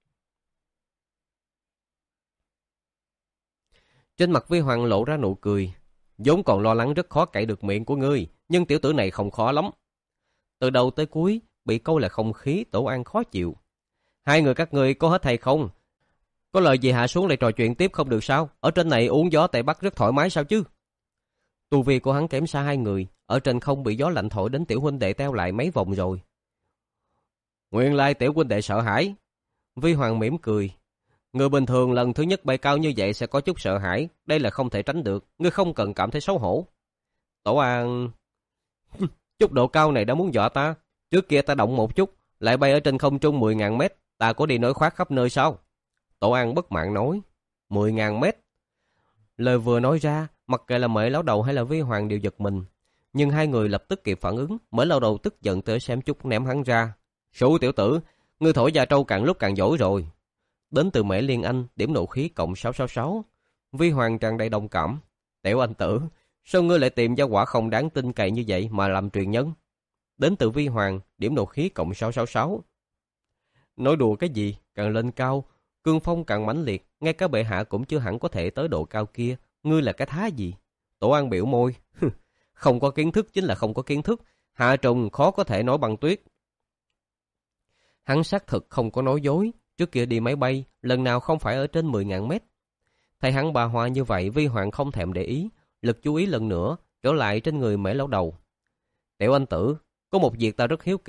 Trên mặt Vi Hoàng lộ ra nụ cười, vốn còn lo lắng rất khó cậy được miệng của ngươi, nhưng tiểu tử này không khó lắm. Từ đầu tới cuối, bị câu là không khí, Tổ An khó chịu. Hai người các ngươi có hết hay không? Có lời gì hạ xuống lại trò chuyện tiếp không được sao? Ở trên này uống gió Tây Bắc rất thoải mái sao chứ? Tu vi của hắn kém xa hai người, ở trên không bị gió lạnh thổi đến tiểu huynh đệ teo lại mấy vòng rồi. Nguyên lai tiểu huynh đệ sợ hãi. Vi Hoàng mỉm cười. Người bình thường lần thứ nhất bay cao như vậy sẽ có chút sợ hãi, đây là không thể tránh được, ngươi không cần cảm thấy xấu hổ. Tổ An... chút độ cao này đã muốn dọa ta. Trước kia ta động một chút, lại bay ở trên không trung mười nghìn mét, ta có đi nói khoác khắp nơi sao? Tổ An bất mãn nói. mười nghìn mét. Lời vừa nói ra, mặc kệ là Mễ lão đầu hay là Vi Hoàng đều giật mình. Nhưng hai người lập tức kịp phản ứng, Mễ lão đầu tức giận tới xem chút ném hắn ra. Sủ tiểu tử, ngươi thổi gia trâu càng lúc càng giỏi rồi. Đến từ Mễ Liên Anh, điểm nộ khí cộng sáu sáu sáu. Vi Hoàng tràn đầy đồng cảm. Tiểu anh tử, sao ngươi lại tìm gia quả không đáng tin cậy như vậy mà làm truyền nhân? Đến từ Vi Hoàng, điểm nộ khí cộng sáu sáu sáu. Nói đùa cái gì, càng lên cao, cương phong càng mãnh liệt, ngay cả bệ hạ cũng chưa hẳn có thể tới độ cao kia, ngươi là cái thá gì? Tổ An biểu môi, không có kiến thức chính là không có kiến thức, hạ trùng khó có thể nói bằng tuyết. Hắn xác thực không có nói dối, trước kia đi máy bay, lần nào không phải ở trên mười nghìn mét. Thấy hắn bà hoa như vậy, Vi Hoàng không thèm để ý, lực chú ý lần nữa, trở lại trên người Mễ lão đầu. Tiểu anh tử, có một việc ta rất hiếu kỳ,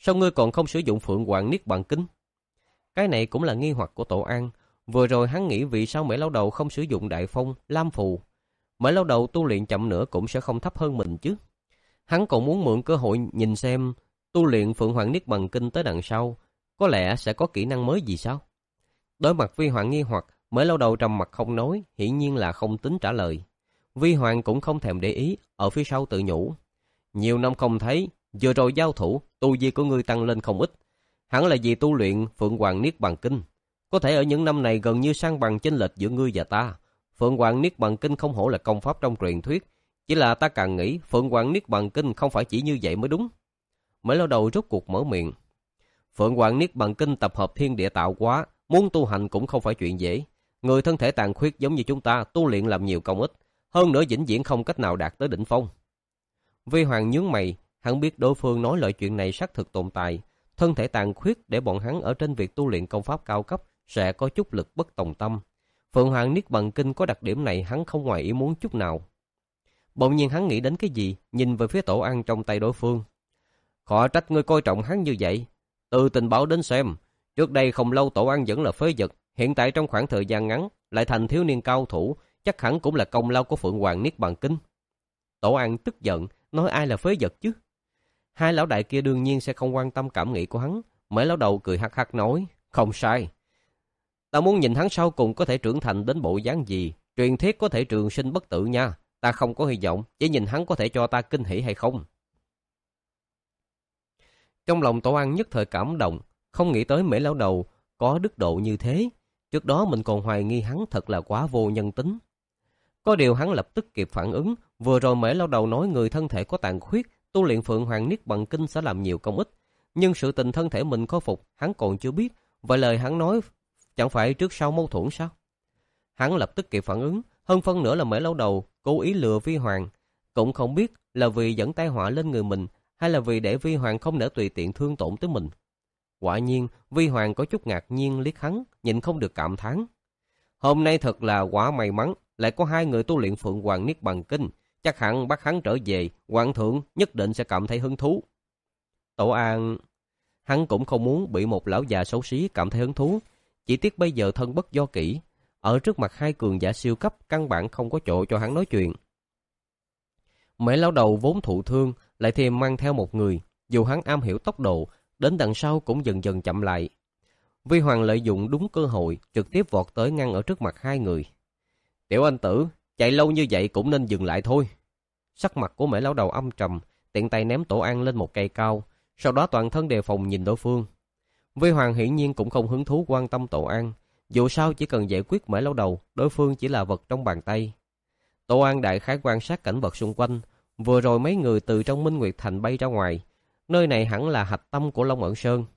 sao ngươi còn không sử dụng Phượng Hoàng Niết Bàn Kinh? Cái này cũng là nghi hoặc của Tổ An. Vừa rồi hắn nghĩ vì sao Mễ Lão Đầu không sử dụng Đại Phong, Lam Phù. Mễ Lão Đầu tu luyện chậm nữa cũng sẽ không thấp hơn mình chứ. Hắn còn muốn mượn cơ hội nhìn xem tu luyện Phượng Hoàng Niết Bàn Kinh tới đằng sau, có lẽ sẽ có kỹ năng mới gì sao? Đối mặt Vi Hoàng nghi hoặc, Mễ Lão Đầu trầm mặt không nói, hiển nhiên là không tính trả lời. Vi Hoàng cũng không thèm để ý, ở phía sau tự nhủ. Nhiều năm không thấy, vừa rồi giao thủ, tu vi của ngươi tăng lên không ít. Hẳn là vì tu luyện Phượng Hoàng Niết Bàn Kinh. Có thể ở những năm này gần như sang bằng chênh lệch giữa ngươi và ta. Phượng Hoàng Niết Bàn Kinh không hổ là công pháp trong truyền thuyết. Chỉ là ta càng nghĩ Phượng Hoàng Niết Bàn Kinh không phải chỉ như vậy mới đúng. Mễ Lão Đầu rốt cuộc mở miệng. Phượng Hoàng Niết Bàn Kinh tập hợp thiên địa tạo hóa, muốn tu hành cũng không phải chuyện dễ. Người thân thể tàn khuyết giống như chúng ta tu luyện làm nhiều công ích, hơn nữa vĩnh viễn không cách nào đạt tới đỉnh phong. Vi Hoàng nhướng mày, hắn biết đối phương nói loại chuyện này xác thực tồn tại. Thân thể tàn khuyết để bọn hắn ở trên việc tu luyện công pháp cao cấp sẽ có chút lực bất tòng tâm. Phượng Hoàng Niết Bàn Kinh có đặc điểm này hắn không ngoài ý muốn chút nào. Bỗng nhiên hắn nghĩ đến cái gì, nhìn về phía Tổ An trong tay đối phương. Khó trách ngươi coi trọng hắn như vậy. Từ tình báo đến xem, trước đây không lâu Tổ An vẫn là phế vật, hiện tại trong khoảng thời gian ngắn lại thành thiếu niên cao thủ, chắc hẳn cũng là công lao của Phượng Hoàng Niết Bàn Kinh. Tổ An tức giận, nói ai là phế vật chứ? Hai lão đại kia đương nhiên sẽ không quan tâm cảm nghĩ của hắn. Mễ Lão Đầu cười hắc hắc nói, không sai. Ta muốn nhìn hắn sau cùng có thể trưởng thành đến bộ dáng gì. Truyền thuyết có thể trường sinh bất tử nha. Ta không có hy vọng, chỉ nhìn hắn có thể cho ta kinh hỉ hay không. Trong lòng Tổ An nhất thời cảm động, không nghĩ tới Mễ Lão Đầu có đức độ như thế. Trước đó mình còn hoài nghi hắn thật là quá vô nhân tính. Có điều hắn lập tức kịp phản ứng. Vừa rồi Mễ Lão Đầu nói người thân thể có tàn khuyết, tu luyện Phượng Hoàng Niết Bàn Kinh sẽ làm nhiều công ích. Nhưng sự tình thân thể mình khôi phục, hắn còn chưa biết. Vậy lời hắn nói chẳng phải trước sau mâu thuẫn sao? Hắn lập tức kịp phản ứng. Hơn phân nữa là Mễ Lão Đầu cố ý lừa Vi Hoàng. Cũng không biết là vì dẫn tai họa lên người mình, hay là vì để Vi Hoàng không nỡ tùy tiện thương tổn tới mình. Quả nhiên, Vi Hoàng có chút ngạc nhiên liếc hắn, nhịn không được cảm thán. Hôm nay thật là quả may mắn, lại có hai người tu luyện Phượng Hoàng Niết Bàn Kinh. Chắc hẳn bắt hắn trở về, Hoàng thượng nhất định sẽ cảm thấy hứng thú. Tổ An, hắn cũng không muốn bị một lão già xấu xí cảm thấy hứng thú. Chỉ tiếc bây giờ thân bất do kỷ, ở trước mặt hai cường giả siêu cấp căn bản không có chỗ cho hắn nói chuyện. Mễ Lão Đầu vốn thụ thương, lại thêm mang theo một người, dù hắn am hiểu tốc độ, đến đằng sau cũng dần dần chậm lại. Vi Hoàng lợi dụng đúng cơ hội, trực tiếp vọt tới ngăn ở trước mặt hai người. Tiểu anh tử, chạy lâu như vậy cũng nên dừng lại thôi. Sắc mặt của Mễ Lão Đầu âm trầm, tiện tay ném Tổ An lên một cây cao, sau đó toàn thân đề phòng nhìn đối phương. Vi Hoàng hiển nhiên cũng không hứng thú quan tâm Tổ An, dù sao chỉ cần giải quyết Mễ Lão Đầu, đối phương chỉ là vật trong bàn tay. Tổ An đại khái quan sát cảnh vật xung quanh, vừa rồi mấy người từ trong Minh Nguyệt Thành bay ra ngoài, nơi này hẳn là hạch tâm của Long Ẩn Sơn.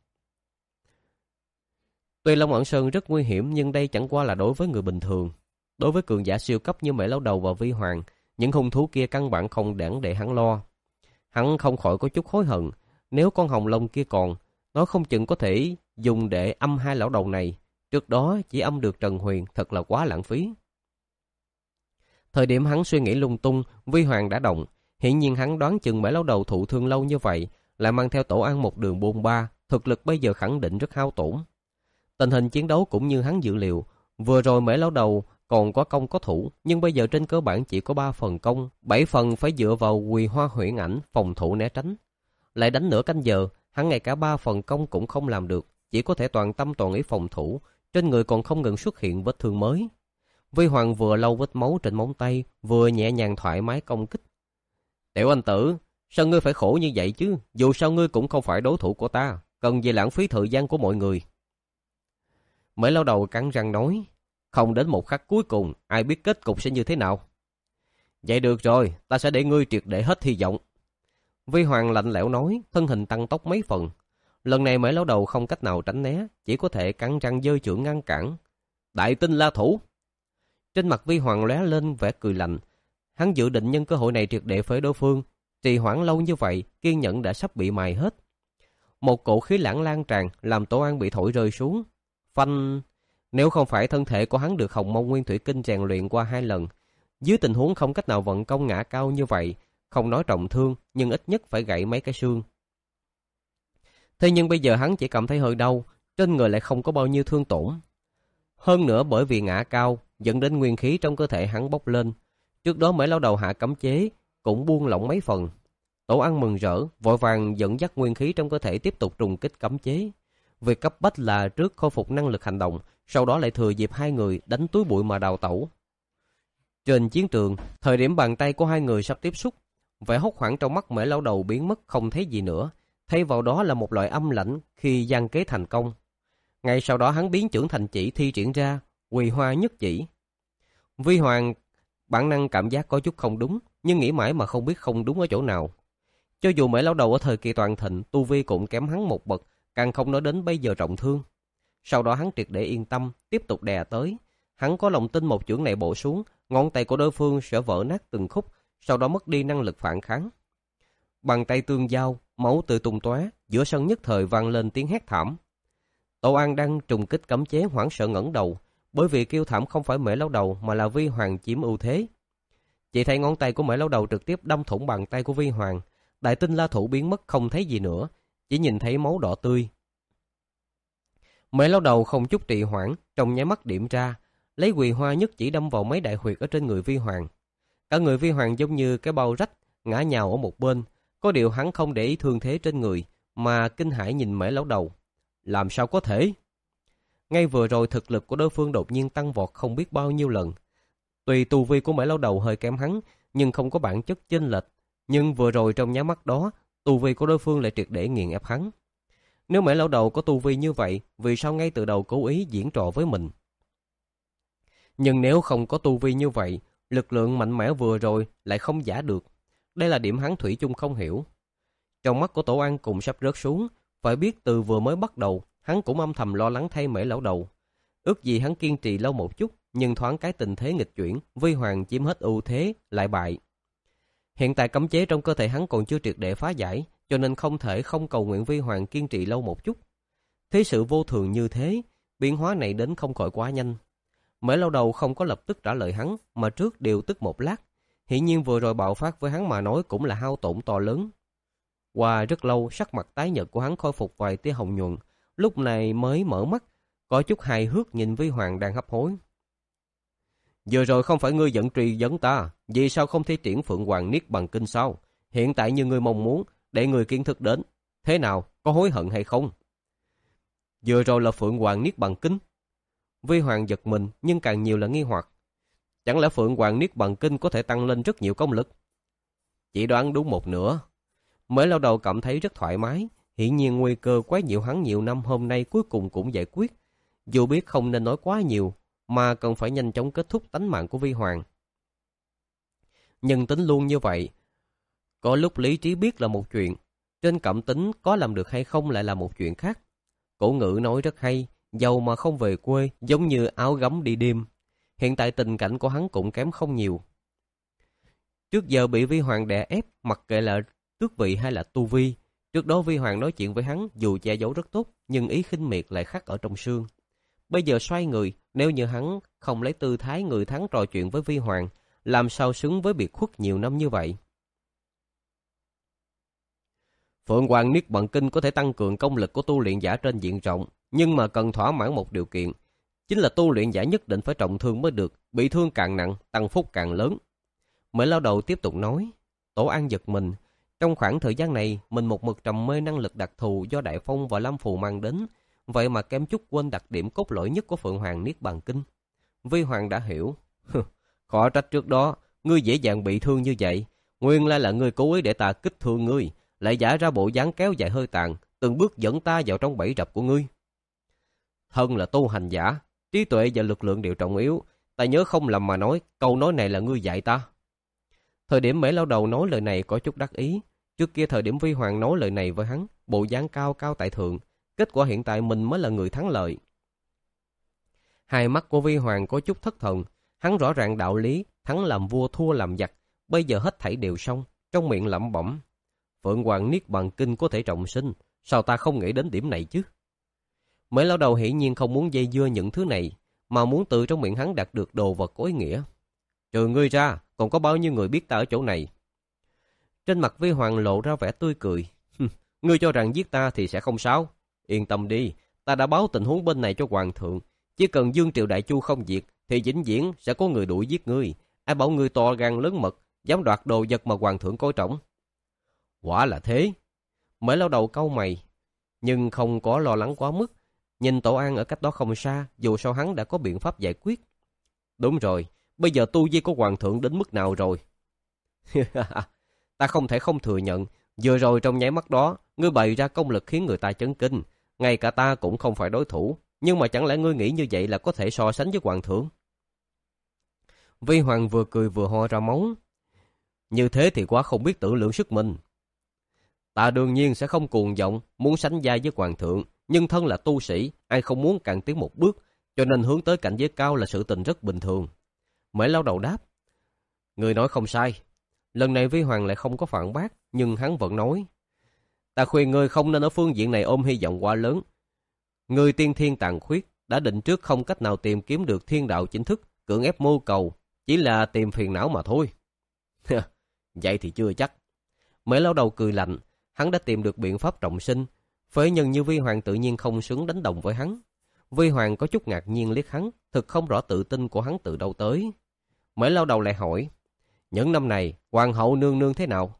Tuy Long Ẩn Sơn rất nguy hiểm nhưng đây chẳng qua là đối với người bình thường. Đối với cường giả siêu cấp như Mễ Lão Đầu và Vi Hoàng, những hung thú kia căn bản không đáng để hắn lo. Hắn không khỏi có chút hối hận, nếu con hồng long kia còn, nó không chừng có thể dùng để âm hai lão đầu này. Trước đó chỉ âm được Trần Huyền, thật là quá lãng phí. Thời điểm hắn suy nghĩ lung tung, Vi Hoàng đã động. Hiển nhiên hắn đoán chừng Mễ Lão Đầu thụ thương lâu như vậy, lại mang theo Tổ An một đường bôn ba, thực lực bây giờ khẳng định rất hao tổn. Tình hình chiến đấu cũng như hắn dự liệu, vừa rồi Mễ Lão Đầu còn có công có thủ, nhưng bây giờ trên cơ bản chỉ có ba phần công, bảy phần phải dựa vào Quỳ Hoa Huyễn Ảnh phòng thủ né tránh. Lại đánh nửa canh giờ, hắn ngay cả ba phần công cũng không làm được, chỉ có thể toàn tâm toàn ý phòng thủ, trên người còn không ngừng xuất hiện vết thương mới. Vi Hoàng vừa lau vết máu trên móng tay, vừa nhẹ nhàng thoải mái công kích. Tiểu anh tử, sao ngươi phải khổ như vậy chứ? Dù sao ngươi cũng không phải đối thủ của ta, cần gì lãng phí thời gian của mọi người. Mễ Lão Đầu cắn răng nói, không đến một khắc cuối cùng, ai biết kết cục sẽ như thế nào. Vậy được rồi, ta sẽ để ngươi triệt để hết hy vọng. Vi Hoàng lạnh lẽo nói, thân hình tăng tốc mấy phần. Lần này Mễ Lão Đầu không cách nào tránh né, chỉ có thể cắn răng giơ chưởng ngăn cản. Đại tinh la thủ. Trên mặt Vi Hoàng lóe lên vẻ cười lạnh. Hắn dự định nhân cơ hội này triệt để phế đối phương. Trì hoãn lâu như vậy, kiên nhẫn đã sắp bị mài hết. Một cổ khí lãng lan tràn, làm Tổ An bị thổi rơi xuống. Phanh. Nếu không phải thân thể của hắn được Hồng Mông Nguyên Thủy Kinh rèn luyện qua hai lần, dưới tình huống không cách nào vận công ngã cao như vậy, không nói trọng thương, nhưng ít nhất phải gãy mấy cái xương. Thế nhưng bây giờ hắn chỉ cảm thấy hơi đau, trên người lại không có bao nhiêu thương tổn. Hơn nữa bởi vì ngã cao, dẫn đến nguyên khí trong cơ thể hắn bốc lên. Trước đó Mễ Lão Đầu hạ cấm chế, cũng buông lỏng mấy phần. Tổ Ăn mừng rỡ, vội vàng dẫn dắt nguyên khí trong cơ thể tiếp tục trùng kích cấm chế. Việc cấp bách là trước khôi phục năng lực hành động, sau đó lại thừa dịp hai người đánh túi bụi mà đào tẩu. Trên chiến trường, thời điểm bàn tay của hai người sắp tiếp xúc, vẻ hốt hoảng trong mắt Mễ Lão Đầu biến mất không thấy gì nữa, thay vào đó là một loại âm lãnh khi gian kế thành công. Ngay sau đó hắn biến chưởng thành chỉ thi triển ra, Quỳ Hoa Nhất Chỉ. Vi Hoàng bản năng cảm giác có chút không đúng, nhưng nghĩ mãi mà không biết không đúng ở chỗ nào. Cho dù Mễ Lão Đầu ở thời kỳ toàn thịnh, tu vi cũng kém hắn một bậc, càng không nói đến bây giờ trọng thương. Sau đó hắn triệt để yên tâm, tiếp tục đè tới. Hắn có lòng tin một chưởng này bổ xuống, ngón tay của đối phương sẽ vỡ nát từng khúc, sau đó mất đi năng lực phản kháng. Bàn tay tương giao, máu tươi tung tóe, giữa sân nhất thời vang lên tiếng hét thảm. Tô An đang trùng kích cấm chế hoảng sợ ngẩng đầu, bởi vì kêu thảm không phải Mễ Lão Đầu mà là Vi Hoàng chiếm ưu thế. Chỉ thấy ngón tay của Mễ Lão Đầu trực tiếp đâm thủng bàn tay của Vi Hoàng, Đại Tinh La Thủ biến mất không thấy gì nữa, chỉ nhìn thấy máu đỏ tươi. Mễ Lão Đầu không chút trì hoãn, trong nháy mắt điểm ra, lấy Quỳ Hoa Nhất Chỉ đâm vào mấy đại huyệt ở trên người Vi Hoàng. Cả người Vi Hoàng giống như cái bao rách, ngã nhào ở một bên, có điều hắn không để ý thương thế trên người, mà kinh hãi nhìn Mễ Lão Đầu. Làm sao có thể? Ngay vừa rồi thực lực của đối phương đột nhiên tăng vọt không biết bao nhiêu lần. Tuy tu vi của Mễ Lão Đầu hơi kém hắn, nhưng không có bản chất chênh lệch. Nhưng vừa rồi trong nháy mắt đó, tu vi của đối phương lại triệt để nghiền ép hắn. Nếu Mễ Lão Đầu có tu vi như vậy, vì sao ngay từ đầu cố ý diễn trò với mình? Nhưng nếu không có tu vi như vậy, lực lượng mạnh mẽ vừa rồi lại không giả được. Đây là điểm hắn thủy chung không hiểu. Trong mắt của Tổ An cùng sắp rớt xuống, phải biết từ vừa mới bắt đầu, hắn cũng âm thầm lo lắng thay Mễ Lão Đầu. Ước gì hắn kiên trì lâu một chút, nhưng thoáng cái tình thế nghịch chuyển, Vi Hoàng chiếm hết ưu thế, lại bại. Hiện tại cấm chế trong cơ thể hắn còn chưa triệt để phá giải, cho nên không thể không cầu nguyện Vi Hoàng kiên trì lâu một chút. Thế sự vô thường như thế, biến hóa này đến không khỏi quá nhanh. Mễ Lão Đầu không có lập tức trả lời hắn, mà trước điều tức một lát. Hiển nhiên vừa rồi bạo phát với hắn mà nói cũng là hao tổn to lớn. Qua rất lâu, sắc mặt tái nhợt của hắn khôi phục vài tia hồng nhuận, lúc này mới mở mắt, có chút hài hước nhìn Vi Hoàng đang hấp hối. Vừa rồi không phải ngươi giận truy vấn ta, vì sao không thi triển Phượng Hoàng Niết Bàn Kinh sao? Hiện tại như ngươi mong muốn, để người kiến thức đến. Thế nào, có hối hận hay không? Vừa rồi là Phượng Hoàng Niết Bàn Kinh. Vi Hoàng giật mình, nhưng càng nhiều là nghi hoặc. Chẳng lẽ Phượng Hoàng Niết Bàn Kinh có thể tăng lên rất nhiều công lực? Chỉ đoán đúng một nửa. Mễ Lão Đầu cảm thấy rất thoải mái, hiển nhiên nguy cơ quấy nhiễu hắn nhiều năm hôm nay cuối cùng cũng giải quyết. Dù biết không nên nói quá nhiều, mà cần phải nhanh chóng kết thúc tánh mạng của Vi Hoàng. Nhưng tính luôn như vậy, có lúc lý trí biết là một chuyện, trên cảm tính có làm được hay không lại là một chuyện khác. Cổ ngữ nói rất hay, giàu mà không về quê, giống như áo gấm đi đêm. Hiện tại tình cảnh của hắn cũng kém không nhiều. Trước giờ bị Vi Hoàng đè ép, mặc kệ là tước vị hay là tu vi. Trước đó Vi Hoàng nói chuyện với hắn dù che giấu rất tốt, nhưng ý khinh miệt lại khắc ở trong xương. Bây giờ xoay người, nếu như hắn không lấy tư thái người thắng trò chuyện với Vi Hoàng, làm sao xứng với biệt khuất nhiều năm như vậy? Phượng Hoàng Niết Bàn Kinh có thể tăng cường công lực của tu luyện giả trên diện rộng, nhưng mà cần thỏa mãn một điều kiện, chính là tu luyện giả nhất định phải trọng thương mới được, bị thương càng nặng, tăng phúc càng lớn. Mễ Lão Đầu tiếp tục nói. Tổ An giật mình, trong khoảng thời gian này mình một mực trầm mê năng lực đặc thù do Đại Phong và Lâm Phù mang đến, vậy mà kém chút quên đặc điểm cốt lõi nhất của Phượng Hoàng Niết Bàn Kinh. Vi Hoàng đã hiểu. Khó trách trước đó ngươi dễ dàng bị thương như vậy, nguyên lai là ngươi cố ý để ta kích thương ngươi, lại giả ra bộ dáng kéo dài hơi tàn, từng bước dẫn ta vào trong bẫy rập của ngươi. Thân là tu hành giả, trí tuệ và lực lượng đều trọng yếu, ta nhớ không lầm mà nói, câu nói này là ngươi dạy ta. Thời điểm Mễ Lão Đầu nói lời này có chút đắc ý, trước kia thời điểm Vi Hoàng nói lời này với hắn, bộ dáng cao cao tại thượng, kết quả hiện tại mình mới là người thắng lợi. Hai mắt của Vi Hoàng có chút thất thần, hắn rõ ràng đạo lý, thắng làm vua thua làm giặc, bây giờ hết thảy đều xong, trong miệng lẩm bẩm. Phượng Hoàng Niết Bàn Kinh có thể trọng sinh, sao ta không nghĩ đến điểm này chứ? Mễ Lão Đầu hiển nhiên không muốn dây dưa những thứ này, mà muốn từ trong miệng hắn đạt được đồ vật có ý nghĩa. Trừ ngươi ra, còn có bao nhiêu người biết ta ở chỗ này? Trên mặt Vi Hoàng lộ ra vẻ tươi cười. Ngươi cho rằng giết ta thì sẽ không sao? Yên tâm đi, ta đã báo tình huống bên này cho hoàng thượng. Chỉ cần Dương Triều Đại Chu không diệt, thì vĩnh viễn sẽ có người đuổi giết ngươi. Ai bảo ngươi to gan lớn mật, dám đoạt đồ vật mà hoàng thượng coi trọng? Quả là thế. Mễ Lão Đầu cau mày, nhưng không có lo lắng quá mức. Nhìn Tổ An ở cách đó không xa, dù sao hắn đã có biện pháp giải quyết. Đúng rồi, bây giờ tu vi của hoàng thượng đến mức nào rồi? Ta không thể không thừa nhận, vừa rồi trong nháy mắt đó, ngươi bày ra công lực khiến người ta chấn kinh. Ngay cả ta cũng không phải đối thủ. Nhưng mà chẳng lẽ ngươi nghĩ như vậy là có thể so sánh với hoàng thượng? Vi Hoàng vừa cười vừa ho ra máu. Như thế thì quá không biết tự lượng sức mình. Ta đương nhiên sẽ không cuồng vọng, muốn sánh vai với hoàng thượng. Nhưng thân là tu sĩ, ai không muốn càng tiến một bước, cho nên hướng tới cảnh giới cao là sự tình rất bình thường. Mễ Lão Đầu đáp. Người nói không sai. Lần này Vi Hoàng lại không có phản bác, nhưng hắn vẫn nói. Ta khuyên ngươi không nên ở phương diện này ôm hy vọng quá lớn. Ngươi tiên thiên tàn khuyết, đã định trước không cách nào tìm kiếm được thiên đạo chính thức, cưỡng ép mưu cầu, chỉ là tìm phiền não mà thôi. Vậy thì chưa chắc. Mễ Lão Đầu cười lạnh, hắn đã tìm được biện pháp trọng sinh. Phế nhân như Vi Hoàng tự nhiên không xứng đánh đồng với hắn. Vi Hoàng có chút ngạc nhiên liếc hắn, thực không rõ tự tin của hắn từ đâu tới. Mễ Lão Đầu lại hỏi, những năm này, hoàng hậu nương nương thế nào?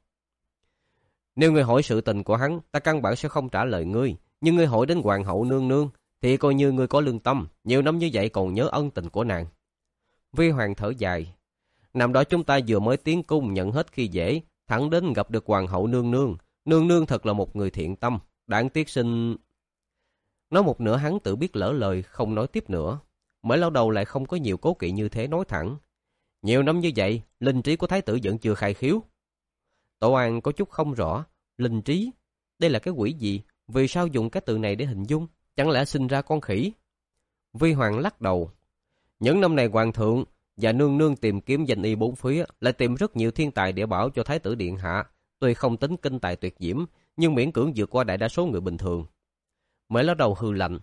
Nếu ngươi hỏi sự tình của hắn, ta căn bản sẽ không trả lời ngươi. Nhưng ngươi hỏi đến hoàng hậu nương nương, thì coi như ngươi có lương tâm, nhiều năm như vậy còn nhớ ân tình của nàng. Vi Hoàng thở dài, năm đó chúng ta vừa mới tiến cung nhận hết khi dễ, thẳng đến gặp được hoàng hậu nương nương. Nương nương thật là một người thiện tâm, đáng tiếc sinh... Nói một nửa hắn tự biết lỡ lời, không nói tiếp nữa. Mễ Lão Đầu lại không có nhiều cố kỵ như thế nói thẳng. Nhiều năm như vậy, linh trí của thái tử vẫn chưa khai khiếu. Tổ An có chút không rõ, linh trí, đây là cái quỷ gì? Vì sao dùng cái từ này để hình dung? Chẳng lẽ sinh ra con khỉ? Vi Hoàng lắc đầu. Những năm này hoàng thượng và nương nương tìm kiếm danh y bốn phía, lại tìm rất nhiều thiên tài địa bảo cho thái tử điện hạ. Tuy không tính kinh tài tuyệt diễm, nhưng miễn cưỡng vượt qua đại đa số người bình thường. Mễ Lão Đầu hừ lạnh.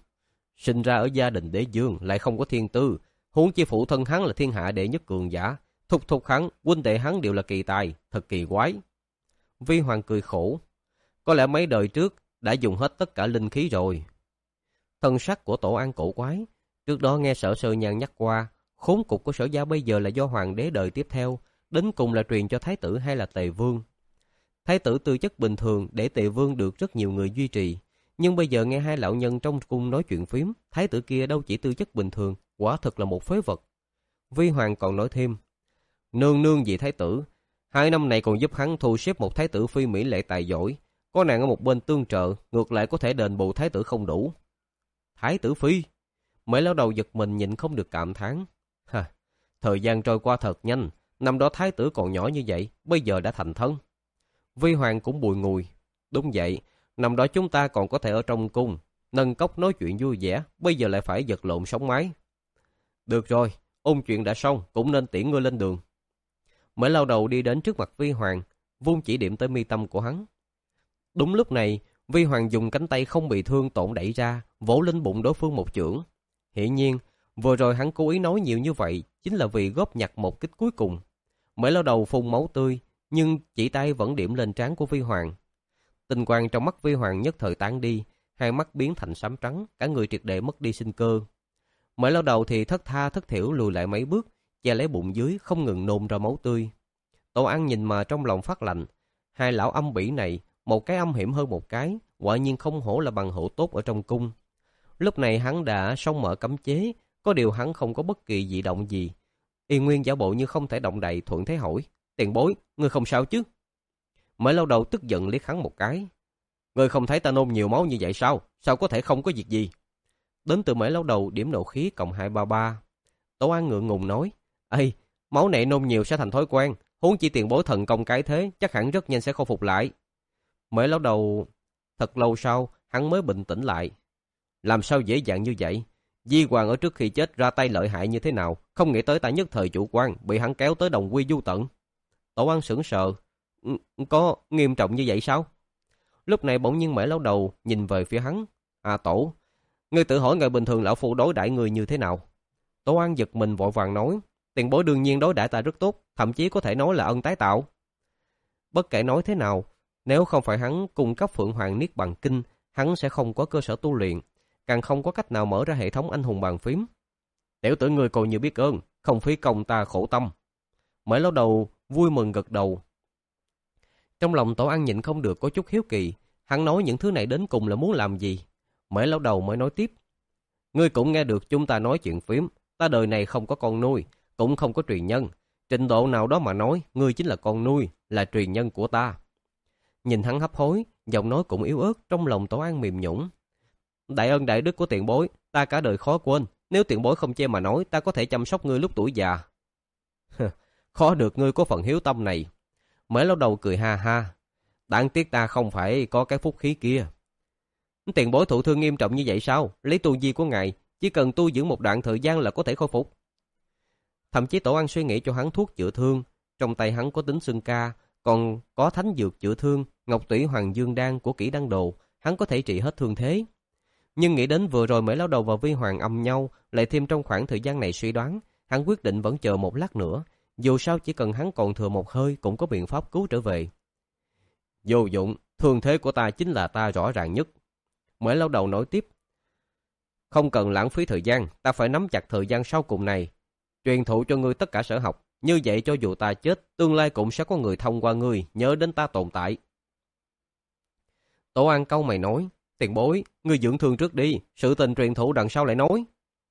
Sinh ra ở gia đình đế dương, lại không có thiên tư. Huống chi phụ thân hắn là thiên hạ đệ nhất cường giả. Thúc thúc hắn, huynh đệ hắn đều là kỳ tài, thật kỳ quái. Vi Hoàng cười khổ. Có lẽ mấy đời trước đã dùng hết tất cả linh khí rồi. Thân sắc của Tổ An cổ quái. Trước đó nghe Sở Sơ Nhan nhắc qua, khốn cục của Sở gia bây giờ là do hoàng đế đời tiếp theo, đến cùng là truyền cho thái tử hay là tề vương. Thái tử tư chất bình thường để tề vương được rất nhiều người duy trì. Nhưng bây giờ nghe hai lão nhân trong cung nói chuyện phím, thái tử kia đâu chỉ tư chất bình thường, quả thực là một phế vật. Vi Hoàng còn nói thêm, nương nương vì thái tử, hai năm này còn giúp hắn thu xếp một thái tử phi mỹ lệ tài giỏi, có nàng ở một bên tương trợ, ngược lại có thể đền bù thái tử không đủ. Thái tử phi? Mễ Lão Đầu giật mình nhịn không được cảm thán. Ha, thời gian trôi qua thật nhanh, năm đó thái tử còn nhỏ như vậy, bây giờ đã thành thân. Vi Hoàng cũng bùi ngùi. Đúng vậy, năm đó chúng ta còn có thể ở trong cung, nâng cốc nói chuyện vui vẻ, bây giờ lại phải vật lộn sống mái. Được rồi, ôn chuyện đã xong, cũng nên tiễn ngươi lên đường. Mễ Lão Đầu đi đến trước mặt Vi Hoàng, vung chỉ điểm tới mi tâm của hắn. Đúng lúc này, Vi Hoàng dùng cánh tay không bị thương tổn đẩy ra, vỗ lên bụng đối phương một chưởng. Hiển nhiên, vừa rồi hắn cố ý nói nhiều như vậy, chính là vì góp nhặt một kích cuối cùng. Mễ Lão Đầu phun máu tươi, nhưng chỉ tay vẫn điểm lên trán của Vi Hoàng. Tinh quang trong mắt Vi Hoàng nhất thời tán đi, hai mắt biến thành xám trắng, cả người triệt để mất đi sinh cơ. Mễ Lão Đầu thì thất tha thất thểu lùi lại mấy bước, che lấy bụng dưới không ngừng nôn ra máu tươi. Tổ An nhìn mà trong lòng phát lạnh, hai lão âm bỉ này, một cái âm hiểm hơn một cái, quả nhiên không hổ là bằng hữu tốt ở trong cung. Lúc này hắn đã xong mở cấm chế, có điều hắn không có bất kỳ dị động gì. Y nguyên giả bộ như không thể động đậy, thuận thế hỏi, tiền bối, ngươi không sao chứ? Mễ Lão Đầu tức giận liếc hắn một cái. Ngươi không thấy ta nôn nhiều máu như vậy sao? Sao có thể không có việc gì? Đến từ Mễ Lão Đầu điểm nộ khí cộng hai ba ba. Tổ An ngượng ngùng nói, ê, máu này nôn nhiều sẽ thành thói quen, huống chi tiền bối thần công cái thế, chắc hẳn rất nhanh sẽ khôi phục lại. Mễ Lão Đầu thật lâu sau, hắn mới bình tĩnh lại. Làm sao dễ dàng như vậy? Di Hoàng ở trước khi chết ra tay lợi hại như thế nào, không nghĩ tới ta nhất thời chủ quan, bị hắn kéo tới đồng quy du tận. Tổ An sững sờ, có nghiêm trọng như vậy sao? Lúc này bỗng nhiên Mễ Lão Đầu nhìn về phía hắn. À Tổ, ngươi tự hỏi ngày bình thường lão phu đối đãi người như thế nào? Tổ An giật mình vội vàng nói, tiền bối đương nhiên đối đãi ta rất tốt, thậm chí có thể nói là ân tái tạo. Bất kể nói thế nào, Nếu không phải hắn cung cấp Phượng Hoàng Niết Bàn Kinh, hắn sẽ không có cơ sở tu luyện, càng không có cách nào mở ra hệ thống anh hùng bàn phím. Tiểu tử ngươi coi như biết ơn, không phí công ta khổ tâm. Mễ Lão Đầu vui mừng gật đầu. Trong lòng Tổ An nhịn không được có chút hiếu kỳ, hắn nói những thứ này đến cùng là muốn làm gì. Mễ Lão Đầu mới nói tiếp. Ngươi cũng nghe được chúng ta nói chuyện phím, ta đời này không có con nuôi, cũng không có truyền nhân. Trình độ nào đó mà nói, ngươi chính là con nuôi, là truyền nhân của ta. Nhìn hắn hấp hối, giọng nói cũng yếu ớt, trong lòng Tổ An mềm nhũn. Đại ân đại đức của tiền bối, ta cả đời khó quên. Nếu tiền bối không chê mà nói, ta có thể chăm sóc ngươi lúc tuổi già. Khó được ngươi có phần hiếu tâm này. Mễ Lão Đầu cười ha ha. Đáng tiếc ta không phải có cái phúc khí kia. Tiền bối thụ thương nghiêm trọng như vậy sao? Lấy tu vi của ngài, chỉ cần tu dưỡng một đoạn thời gian là có thể khôi phục. Thậm chí Tổ An suy nghĩ cho hắn thuốc chữa thương. Trong tay hắn có tính xương ca, còn có thánh dược chữa thương, Ngọc Tủy Hoàng Dương Đan của Kỷ Đăng Đồ, hắn có thể trị hết thương thế. Nhưng nghĩ đến vừa rồi Mễ Lão Đầu và Vi Hoàng âm nhau, lại thêm trong khoảng thời gian này suy đoán, hắn quyết định vẫn chờ một lát nữa. Dù sao chỉ cần hắn còn thừa một hơi cũng có biện pháp cứu trở về. Vô dụng, thương thế của ta chính là ta rõ ràng nhất. Mễ Lão Đầu nói tiếp. Không cần lãng phí thời gian, ta phải nắm chặt thời gian sau cùng này. Truyền thụ cho ngươi tất cả sở học. Như vậy cho dù ta chết, tương lai cũng sẽ có người thông qua ngươi, nhớ đến ta tồn tại. Tổ An cau mày nói. Tiền bối, ngươi dưỡng thương trước đi, sự tình truyền thụ đằng sau lại nói.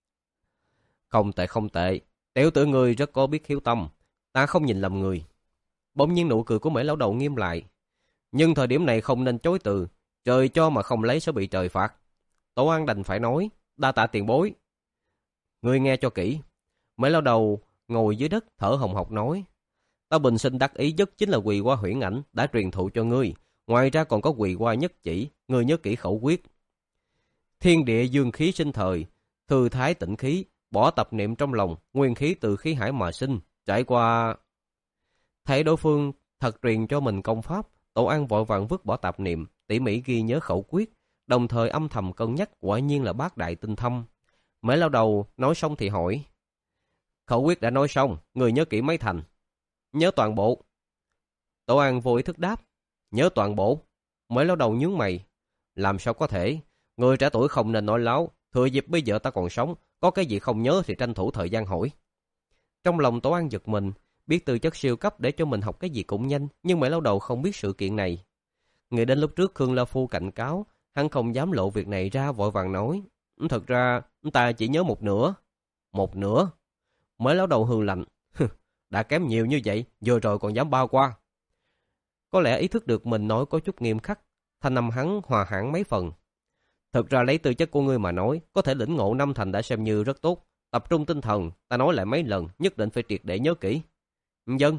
Không tệ không tệ, tiểu tử ngươi rất có biết hiếu tâm, ta không nhìn lầm người. Bỗng nhiên nụ cười của Mễ Lão Đầu nghiêm lại. Nhưng thời điểm này không nên chối từ, trời cho mà không lấy sẽ bị trời phạt. Tổ An đành phải nói, đa tạ tiền bối. Ngươi nghe cho kỹ. Mễ Lão Đầu ngồi dưới đất thở hồng hộc nói. Ta bình sinh đắc ý nhất chính là Quỳ Hoa Huyễn Ảnh đã truyền thụ cho ngươi. Ngoài ra còn có Quỳ Hoa Nhất Chỉ, ngươi nhớ kỹ khẩu quyết. Thiên địa dương khí sinh thời, thư thái tịnh khí, bỏ tập niệm trong lòng, nguyên khí từ khí hải mà sinh, trải qua. Thấy đối phương thật truyền cho mình công pháp, Tổ An vội vàng vứt bỏ tạp niệm, tỉ mỉ ghi nhớ khẩu quyết, đồng thời âm thầm cân nhắc, quả nhiên là bác đại tinh thâm. Mễ Lão Đầu nói xong thì hỏi. Khẩu quyết đã nói xong, người nhớ kỹ mấy thành? Nhớ toàn bộ. Tổ An vô ý thức đáp. Nhớ toàn bộ. Mễ Lão Đầu nhướng mày. Làm sao có thể? Người trẻ tuổi không nên nói láo. Thừa dịp bây giờ ta còn sống, có cái gì không nhớ thì tranh thủ thời gian hỏi. Trong lòng Tổ An giật mình, biết tư chất siêu cấp để cho mình học cái gì cũng nhanh, nhưng Mễ Lão Đầu không biết sự kiện này. Nghĩ đến lúc trước Khương La Phu cảnh cáo, hắn không dám lộ việc này ra, vội vàng nói. Thật ra, ta chỉ nhớ một nửa. Một nửa? Mễ Lão Đầu hừ lạnh. Đã kém nhiều như vậy, vừa rồi còn dám bao qua. Có lẽ ý thức được mình nói có chút nghiêm khắc, thanh âm hắn hòa hãn mấy phần. Thực ra lấy tư chất của ngươi mà nói, có thể lĩnh ngộ năm thành đã xem như rất tốt. Tập trung tinh thần, ta nói lại mấy lần, nhất định phải triệt để nhớ kỹ. Dân.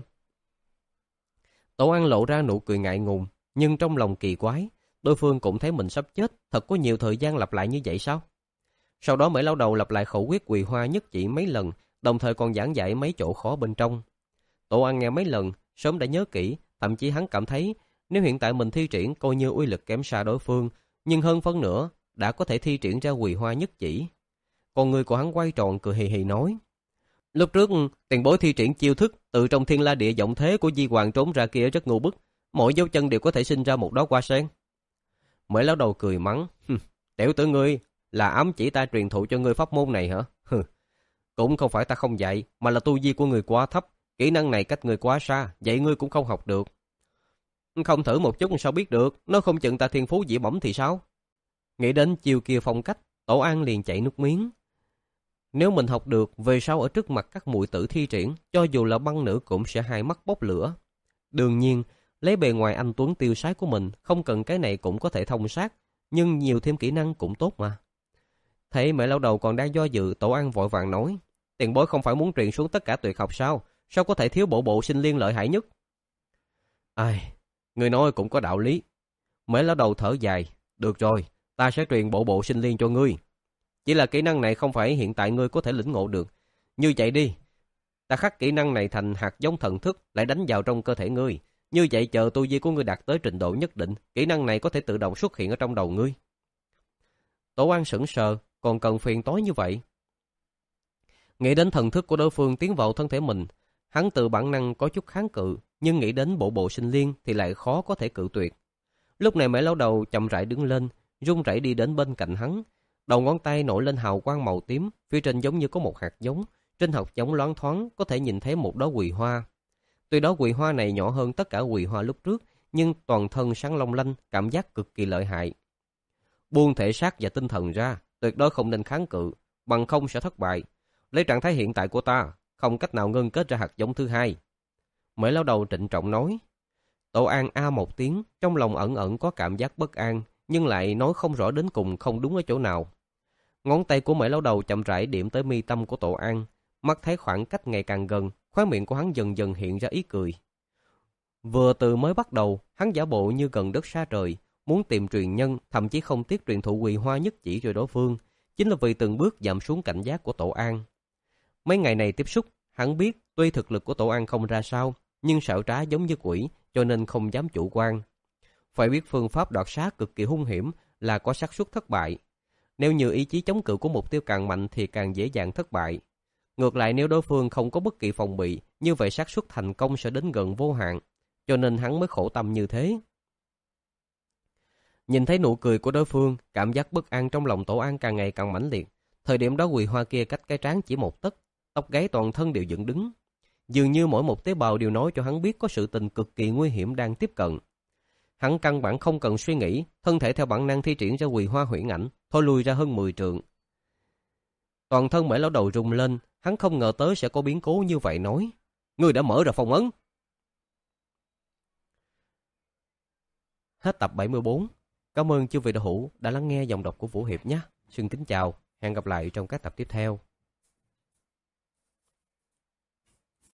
Tổ An lộ ra nụ cười ngại ngùng, nhưng trong lòng kỳ quái, đối phương cũng thấy mình sắp chết, thật có nhiều thời gian lặp lại như vậy sao? Sau đó Mễ Lão Đầu lặp lại khẩu quyết Quỳ Hoa Nhất Chỉ mấy lần, đồng thời còn giảng giải mấy chỗ khó bên trong. Tổ An nghe mấy lần, sớm đã nhớ kỹ, thậm chí hắn cảm thấy nếu hiện tại mình thi triển coi như uy lực kém xa đối phương, nhưng hơn phân nữa đã có thể thi triển ra Quỳ Hoa Nhất Chỉ. Còn người của hắn quay tròn cười hì hì nói. Lúc trước tiền bối thi triển chiêu thức từ trong thiên la địa vọng thế của Di Hoàng trốn ra kia rất ngu bức, mỗi dấu chân đều có thể sinh ra một đóa hoa sen. Mễ Lão Đầu cười mắng. Tiểu tử ngươi là ám chỉ ta truyền thụ cho ngươi pháp môn này hả? Cũng không phải ta không dạy, mà là tu vi của người quá thấp, kỹ năng này cách người quá xa, dạy ngươi cũng không học được. Không thử một chút sao biết được, nó không chừng ta thiên phú dĩ bẩm thì sao? Nghĩ đến chiêu kia phong cách, Tổ An liền chảy nước miếng. Nếu mình học được, về sau ở trước mặt các muội tử thi triển, cho dù là băng nữ cũng sẽ hai mắt bốc lửa. Đương nhiên, lấy bề ngoài anh tuấn tiêu sái của mình, không cần cái này cũng có thể thông sát, nhưng nhiều thêm kỹ năng cũng tốt mà. Thấy Mễ Lão Đầu còn đang do dự, Tổ An vội vàng nói. Tiền bối không phải muốn truyền xuống tất cả tuyệt học sao? Sao có thể thiếu bộ bộ sinh liên lợi hại nhất? Ai, người nói cũng có đạo lý. Mễ Lão Đầu thở dài. Được rồi, ta sẽ truyền bộ bộ sinh liên cho ngươi. Chỉ là kỹ năng này không phải hiện tại ngươi có thể lĩnh ngộ được. Như vậy đi, ta khắc kỹ năng này thành hạt giống thần thức, lại đánh vào trong cơ thể ngươi. Như vậy chờ tu vi của ngươi đạt tới trình độ nhất định, kỹ năng này có thể tự động xuất hiện ở trong đầu ngươi. Tổ An sững sờ, còn cần phiền toái như vậy? Nghĩ đến thần thức của đối phương tiến vào thân thể mình, hắn từ bản năng có chút kháng cự, nhưng nghĩ đến bộ bộ sinh liên thì lại khó có thể cự tuyệt. Lúc này Mễ Lão Đầu chậm rãi đứng lên, run rẩy đi đến bên cạnh hắn. Đầu ngón tay nổi lên hào quang màu tím, phía trên giống như có một hạt giống. Trên hạt giống loáng thoáng có thể nhìn thấy một đóa quỳ hoa. Tuy đó quỳ hoa này nhỏ hơn tất cả quỳ hoa lúc trước, nhưng toàn thân sáng long lanh, cảm giác cực kỳ lợi hại. Buông thể xác và tinh thần ra, tuyệt đối không nên kháng cự, bằng không sẽ thất bại. Lấy trạng thái hiện tại của ta, không cách nào ngưng kết ra hạt giống thứ hai. Mễ Lão Đầu trịnh trọng nói. Tổ An a một tiếng, trong lòng ẩn ẩn có cảm giác bất an, nhưng lại nói không rõ đến cùng không đúng ở chỗ nào. Ngón tay của Mễ Lão Đầu chậm rãi điểm tới mi tâm của Tổ An, mắt thấy khoảng cách ngày càng gần, khóe miệng của hắn dần dần hiện ra ý cười. Vừa từ mới bắt đầu, hắn giả bộ như gần đất xa trời, muốn tìm truyền nhân, thậm chí không tiếc truyền thụ quỳ hoa nhất chỉ cho đối phương, chính là vì từng bước giảm xuống cảnh giác của Tổ An. Mấy ngày này tiếp xúc, hắn biết tuy thực lực của Tổ An không ra sao, nhưng xảo trá giống như quỷ, cho nên không dám chủ quan. Phải biết phương pháp đoạt sát cực kỳ hung hiểm là có xác suất thất bại. Nếu như ý chí chống cự của mục tiêu càng mạnh thì càng dễ dàng thất bại. Ngược lại nếu đối phương không có bất kỳ phòng bị, như vậy xác suất thành công sẽ đến gần vô hạn, cho nên hắn mới khổ tâm như thế. Nhìn thấy nụ cười của đối phương, cảm giác bất an trong lòng Tổ An càng ngày càng mãnh liệt. Thời điểm đó quỳ hoa kia cách cái trán chỉ một tấc, tóc gáy toàn thân đều dựng đứng. Dường như mỗi một tế bào đều nói cho hắn biết có sự tình cực kỳ nguy hiểm đang tiếp cận. Hắn căn bản không cần suy nghĩ, thân thể theo bản năng thi triển ra quỳ hoa huyễn ảnh, thôi lùi ra hơn mười trượng. Toàn thân Mễ Lão Đầu rung lên, hắn không ngờ tới sẽ có biến cố như vậy nói. Ngươi đã mở ra phong ấn. Hết tập bảy mươi bốn. Cảm ơn chư vị đạo hữu đã lắng nghe giọng đọc của Vũ Hiệp nhé. Xin kính chào, hẹn gặp lại trong các tập tiếp theo.